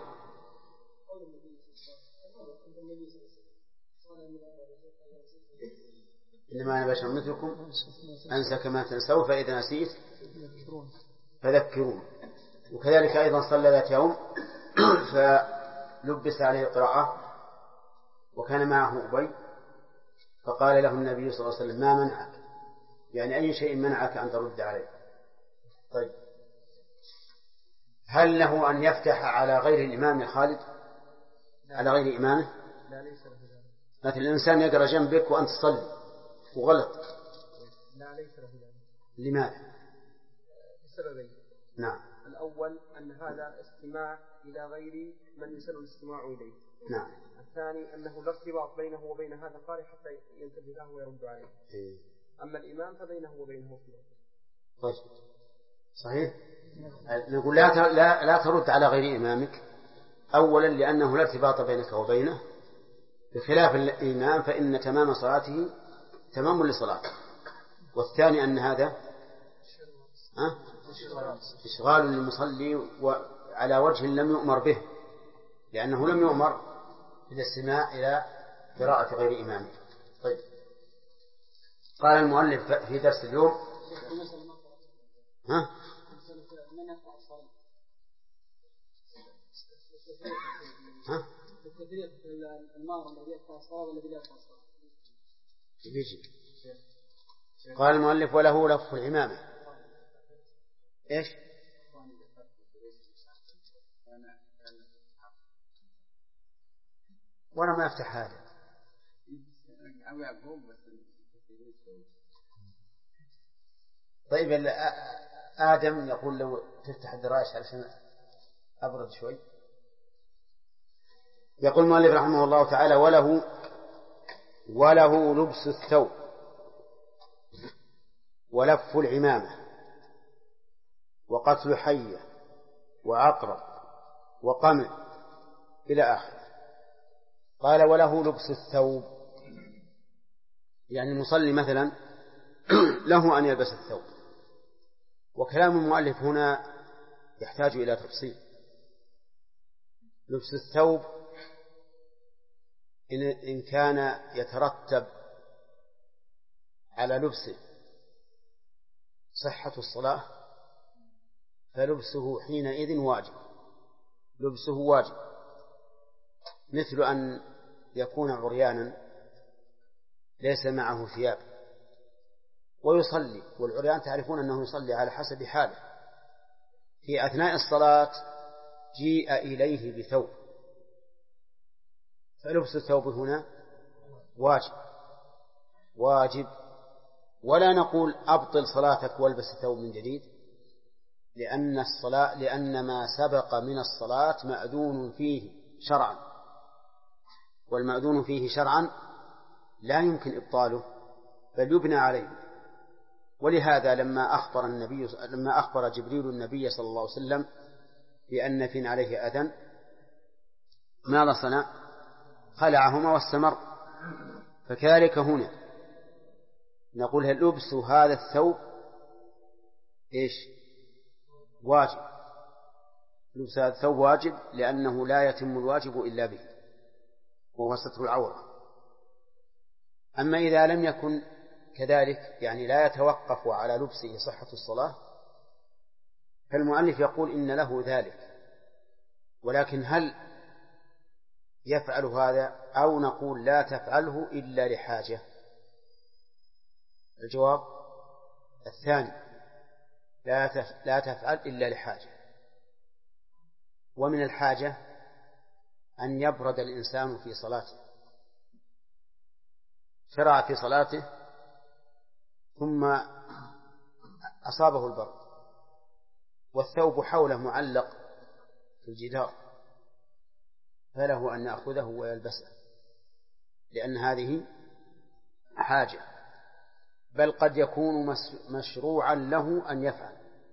إنما أنا بشر مثلكم أنسى كما تنسوا فإذا نسيت فذكرون. وكذلك أيضا صلى ذات يوم فلبس عليه القراءة وكان معه أبي فقال له النبي صلى الله عليه وسلم: ما منعك؟ يعني أي شيء منعك أن ترد عليه؟ طيب هل له أن يفتح على غير الإمام يا خالد؟ على غير إمامه؟ لا ليس له ذلك. مثل الإنسان يقرأ جنبك وأنت تصلي وغلط. لا ليس له ذلك. لماذا؟ بسببين. نعم. الأول أن هذا استماع إلى غير من يسن الاستماع إليه. نعم. الثاني أنه لا ارتباط بينه وبين هذا القارئ حتى ينتبه له ويرد عليه. أما الإمام فبينه وبينه ارتباط. طيب صحيح. نقول لا ترد على غير إمامك. أولا لأنه لا ارتباط بينك وبينه، بخلاف الإمام فإن تمام صلاته تمام لصلاته. والثاني أن هذا إشغال للمصلي وعلى وجه لم يؤمر به، لأنه لم يؤمر بالاستماع إلى قراءة غير إمامه. طيب قال المؤلف في درس اليوم قال المؤلف وله لف العمامة. إيش؟ وأنا ما أفتح هذا. طيب آدم يقول لو تفتح الدراج علشان أبرد شوي. يقول المؤلف رحمه الله تعالى وله لبس الثوب ولف العمامة وقتل حية وعقرب وقمع إلى آخره. قال وله لبس الثوب، يعني المصلي مثلا له أن يلبس الثوب. وكلام المؤلف هنا يحتاج إلى تفصيل. لبس الثوب إن كان يترتب على لبسه صحة الصلاة فلبسه حينئذ واجب. لبسه واجب، مثل أن يكون عريانا ليس معه ثياب ويصلي، والعريان تعرفون أنه يصلي على حسب حاله. في أثناء الصلاة جيء إليه بثوب، فلبس الثوب هنا واجب. ولا نقول أبطل صلاتك والبس الثوب من جديد، لأن ما سبق من الصلاة مأذون فيه شرعا، والمأذون فيه شرعا لا يمكن إبطاله بل يبنى عليه. ولهذا لما أخبر جبريل النبي صلى الله عليه وسلم بأن في عليه أذى ماذا صنع؟ خلعهما واستمر. فكذلك هنا نقول لبس هذا الثوب إيش؟ واجب. لبس هذا الثوب واجب، لأنه لا يتم الواجب إلا به، وهو ستر العورة. أما إذا لم يكن كذلك، يعني لا يتوقف على لبسه صحة الصلاة، فالمؤلف يقول إن له ذلك. ولكن هل يفعل هذا أو نقول لا تفعله إلا لحاجة؟ الجواب الثاني، لا تفعل إلا لحاجة. ومن الحاجة أن يبرد الإنسان في صلاته، شرع في صلاته ثم أصابه البرد والثوب حوله معلق في الجدار، فله أن يأخذه ويلبسه، لأن هذه حاجة، بل قد يكون مشروعا له أن يفعل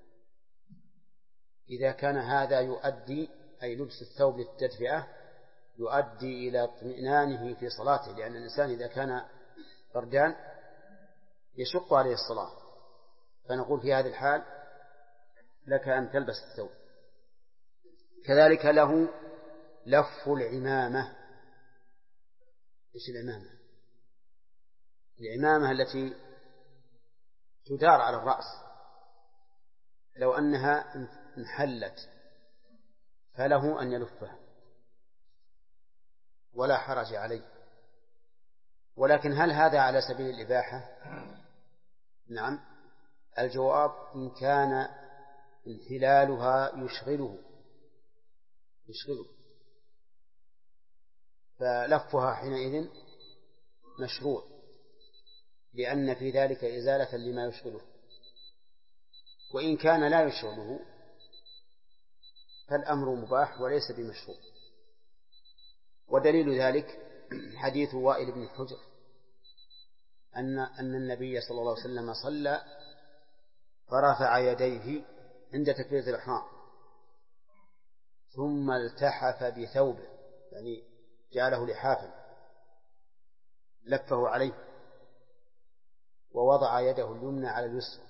إذا كان هذا يؤدي، أي لبس الثوب للتدفئة يؤدي إلى اطمئنانه في صلاته، لأن الإنسان إذا كان بردان يشق عليه الصلاة، فنقول في هذه الحال لك أن تلبس الثوب. كذلك له لف العمامة. إيش العمامة؟ العمامة التي تدار على الرأس، لو أنها انحلت فله أن يلفها ولا حرج عليه. ولكن هل هذا على سبيل الإباحة؟ نعم، الجواب إن كان انحلالها يشغله فلفها حينئذ مشروع، لأن في ذلك إزالة لما يشغله. وإن كان لا يشغله فالأمر مباح وليس بمشروع. ودليل ذلك حديث وائل بن حجر أن النبي صلى الله عليه وسلم صلى فرفع يديه عند تكبيرة الإحرام ثم التحف بثوبه، يعني جعله لحافا لفه عليه ووضع يده اليمنى على اليسرى،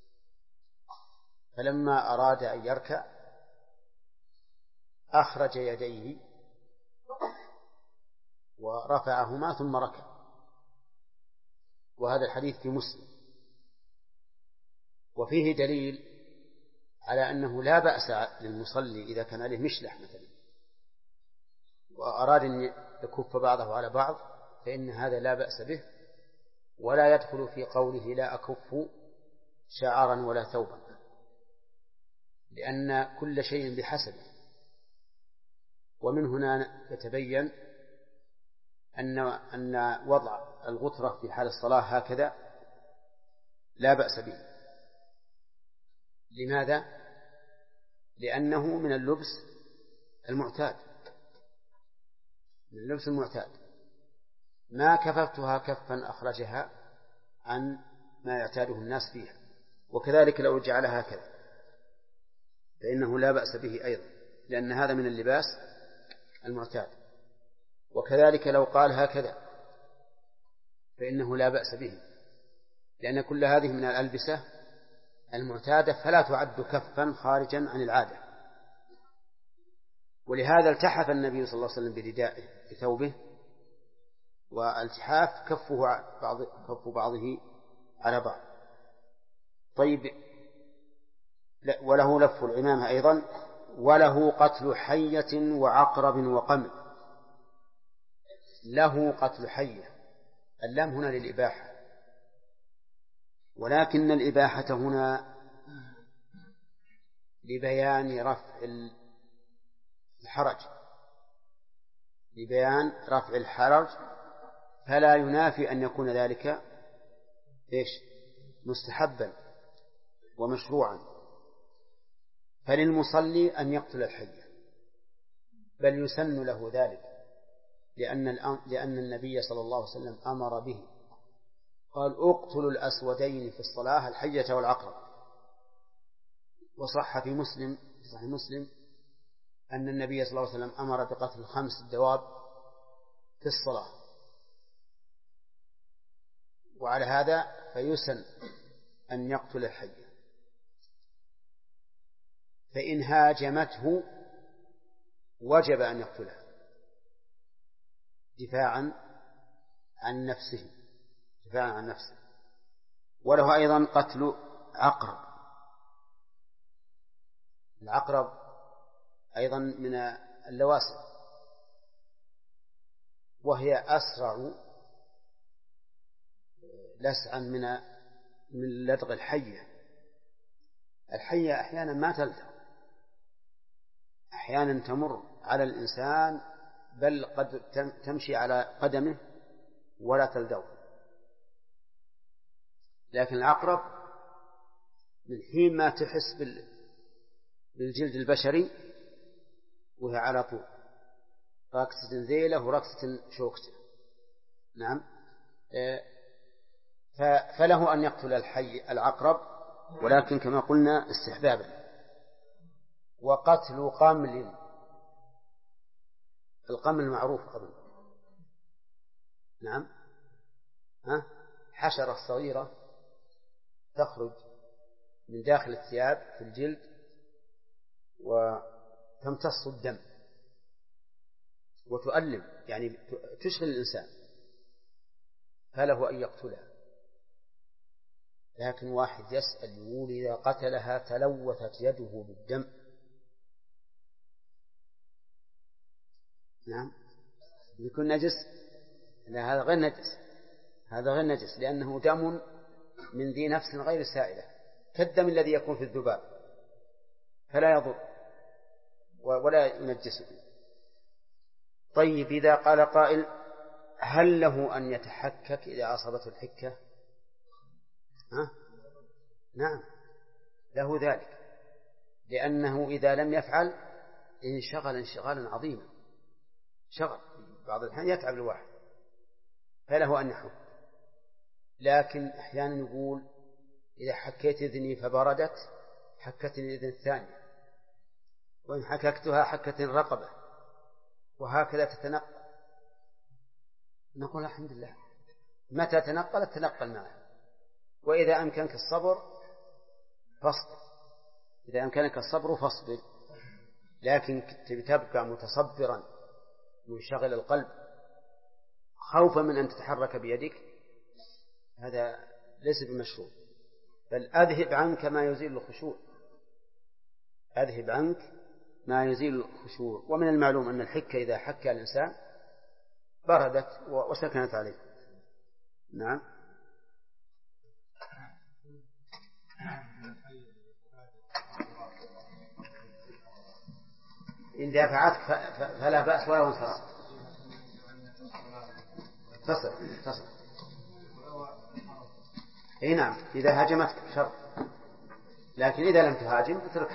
فلما أراد أن يركع أخرج يديه ورفعهما ثم ركع. وهذا الحديث في مسلم، وفيه دليل على أنه لا بأس للمصلي إذا كان عليه مشلح مثلا وأراد أن يكف بعضه على بعض فإن هذا لا بأس به، ولا يدخل في قوله لا أكف شعرا ولا ثوبا، لأن كل شيء بحسبه. ومن هنا يتبين أن وضع الغترة في حال الصلاة هكذا لا بأس به. لماذا؟ لأنه من اللبس المعتاد، ما كففتها كفا أخرجها عن ما يعتاده الناس فيها. وكذلك لو جعلها هكذا فإنه لا بأس به أيضا، لأن هذا من اللباس المعتاد. وكذلك لو قال هكذا فإنه لا بأس به، لأن كل هذه من الألبسة المعتادة فلا تعد كفا خارجا عن العادة. ولهذا التحف النبي صلى الله عليه وسلم بردائه بثوبه، والتحاف كف بعضه على بعض. طيب، وله لف العمامة أيضا، وله قتل حية وعقرب وقمل. له قتل حية، اللام هنا للإباحة، ولكن الإباحة هنا لبيان رفع الحرج، فلا ينافي أن يكون ذلك مستحبا ومشروعا. فللمصلي أن يقتل الحية، بل يسن له ذلك، لأن النبي صلى الله عليه وسلم أمر به، قال اقتلوا الأسودين في الصلاة، الحية والعقرب. وصح في صحيح مسلم أن النبي صلى الله عليه وسلم أمر بقتل 5 دواب في الصلاة. وعلى هذا فيسن أن يقتل الحية، فإن هاجمته وجب أن يقتلها دفاعا عن نفسه. وله أيضا قتل عقرب. العقرب أيضا من اللواسع، وهي أسرع لسعا من لدغ الحية. الحية أحيانا ما تلدغ، أحيانا تمر على الإنسان بل قد تمشي على قدمه ولا تلدغ. لكن العقرب من حين ما تحس بالجلد البشري وهي على طول راكسة ذيله وركسة شوكته. نعم. فله أن يقتل العقرب، ولكن كما قلنا استحبابا. وقتل قمل، القمل معروف قبل. نعم. حشرة صغيرة تخرج من داخل الثياب في الجلد وتمتص الدم وتؤلم، يعني تشغل الإنسان، فله أن يقتلها. لكن واحد يسأل يقول إذا قتلها تلوثت يده بالدم. نعم. يكون نجس؟ لا، هذا غير نجس، هذا غير نجس، لأنه دم من ذي نفس غير سائلة كالدم الذي يكون في الذباب، فلا يضر ولا ينجسه. طيب، إذا قال قائل هل له أن يتحكك إذا أصابته الحكة؟ نعم، له ذلك، لأنه إذا لم يفعل انشغل انشغالا عظيما، شغل بعض الأحيان يتعب الواحد، فله أن يحك. لكن أحيانا يقول إذا حكيت إذني فبردت حكتني الإذن الثانية، وإن حككتها حكتني الرقبة، وهكذا تتنقل. نقول الحمد لله، متى تنقلت تنقل معها. وإذا أمكنك الصبر فاصبر، إذا أمكنك الصبر فاصبر، لكن تبقى متصبرا منشغل القلب خوفا من أن تتحرك بيدك، هذا ليس بمشروع. بل أذهب عنك ما يزيل الخشوع، أذهب عنك ما يزيل الخشوع. ومن المعلوم أن الحكة إذا حك الإنسان بردت وسكنت عليه. نعم. إن دافعتك فلا بأس ولا انصراف. تصل. اي نعم، إذا هاجمتك شر، لكن إذا لم تهاجم اتركها،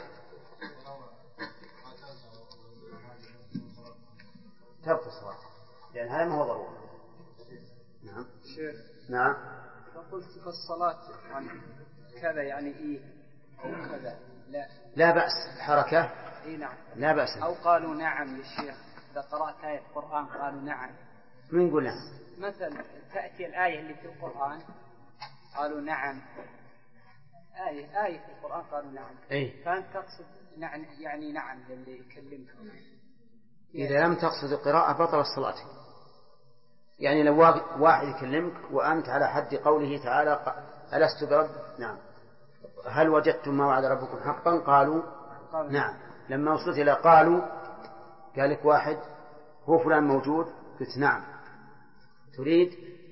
تبقى الصلاة، لأن هذا ما هو ضروري. نعم. نعم. فقلت في الصلاة كذا يعني إيه أو كذا لا بأس الحركة. إيه نعم. لا بأس. أو قالوا نعم للشيخ إذا قرأت آية القرآن قالوا نعم. من يقول نعم؟ مثلا تأتي الآية اللي في القرآن قالوا نعم، آية في القرآن قالوا نعم. إيه؟ فأنت تقصد يعني نعم للي يكلمك. إذا لم تقصد القراءة بطل الصلاة. يعني لو واحد يكلمك وأنت على حد قوله تعالى ألست برب، نعم، هل وجدتم ما وعد ربكم حقا؟ قالوا نعم. لما وصلت إلى قالوا قال لك واحد هو فلان موجود، قلت نعم، تريد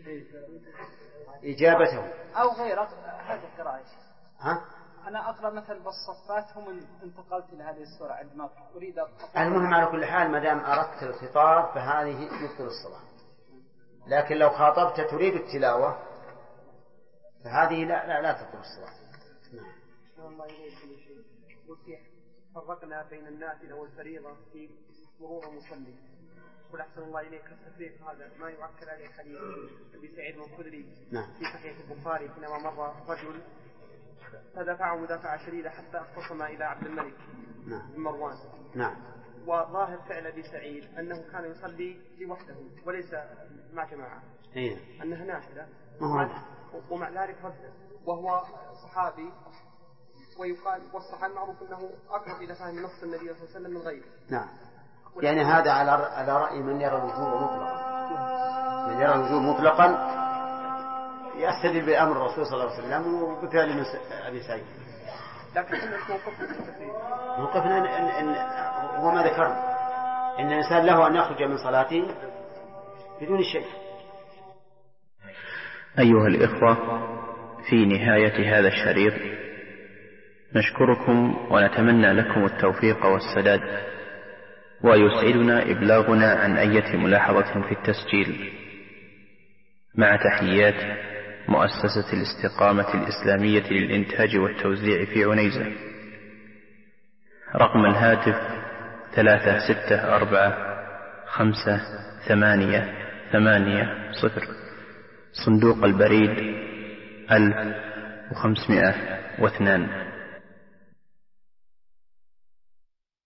إجابته أو غير هذه القراءة. أنا أقرأ مثل بالصفات هم انتقلت إلى هذه السورة عندما أريد المهم على كل حال ما دام أردت الخطاب فهذه يبطل الصلاة. لكن لو خاطبت تريد التلاوة فهذه لا تبطل الصلاة. الله إليكم شيء. فرقنا بين النافلة والفريضة في مرور المصلي. قل أحسن الله إليك التفريق هذا ما يعكر عليه حديث أبي سعيد الخدري في صحيح البخاري حينما مر رجل فدفعه مدافعة شديدة حتى اختصم إلى عبد الملك بن مروان. نعم. وظاهر فعل أبي سعيد أنه كان يصلي لوحده وليس مع جماعة، أنها نافلة، ومع ذلك رد، وهو صحابي، ويقال والصحابي معروف أنه أقرب إلى فهم نص النبي صلى الله عليه وسلم من غيره. نعم. يعني هذا على رأي من يرى الوجوب مطلقا، من يرى الوجوب مطلقا يستدل بأمر الرسول صلى الله عليه وسلم وبفعل أبي سعيد. لكن موقفنا هو ما ذكرنا إن الإنسان له أن يخرج من صلاته بدون شيء. أيها الإخوة، في نهاية هذا الشريط نشكركم ونتمنى لكم التوفيق والسداد، ويسعدنا إبلاغنا عن أي ملاحظة في التسجيل. مع تحيات مؤسسة الاستقامة الإسلامية للإنتاج والتوزيع في عنيزة. رقم الهاتف 364-588-0. صندوق البريد 1502.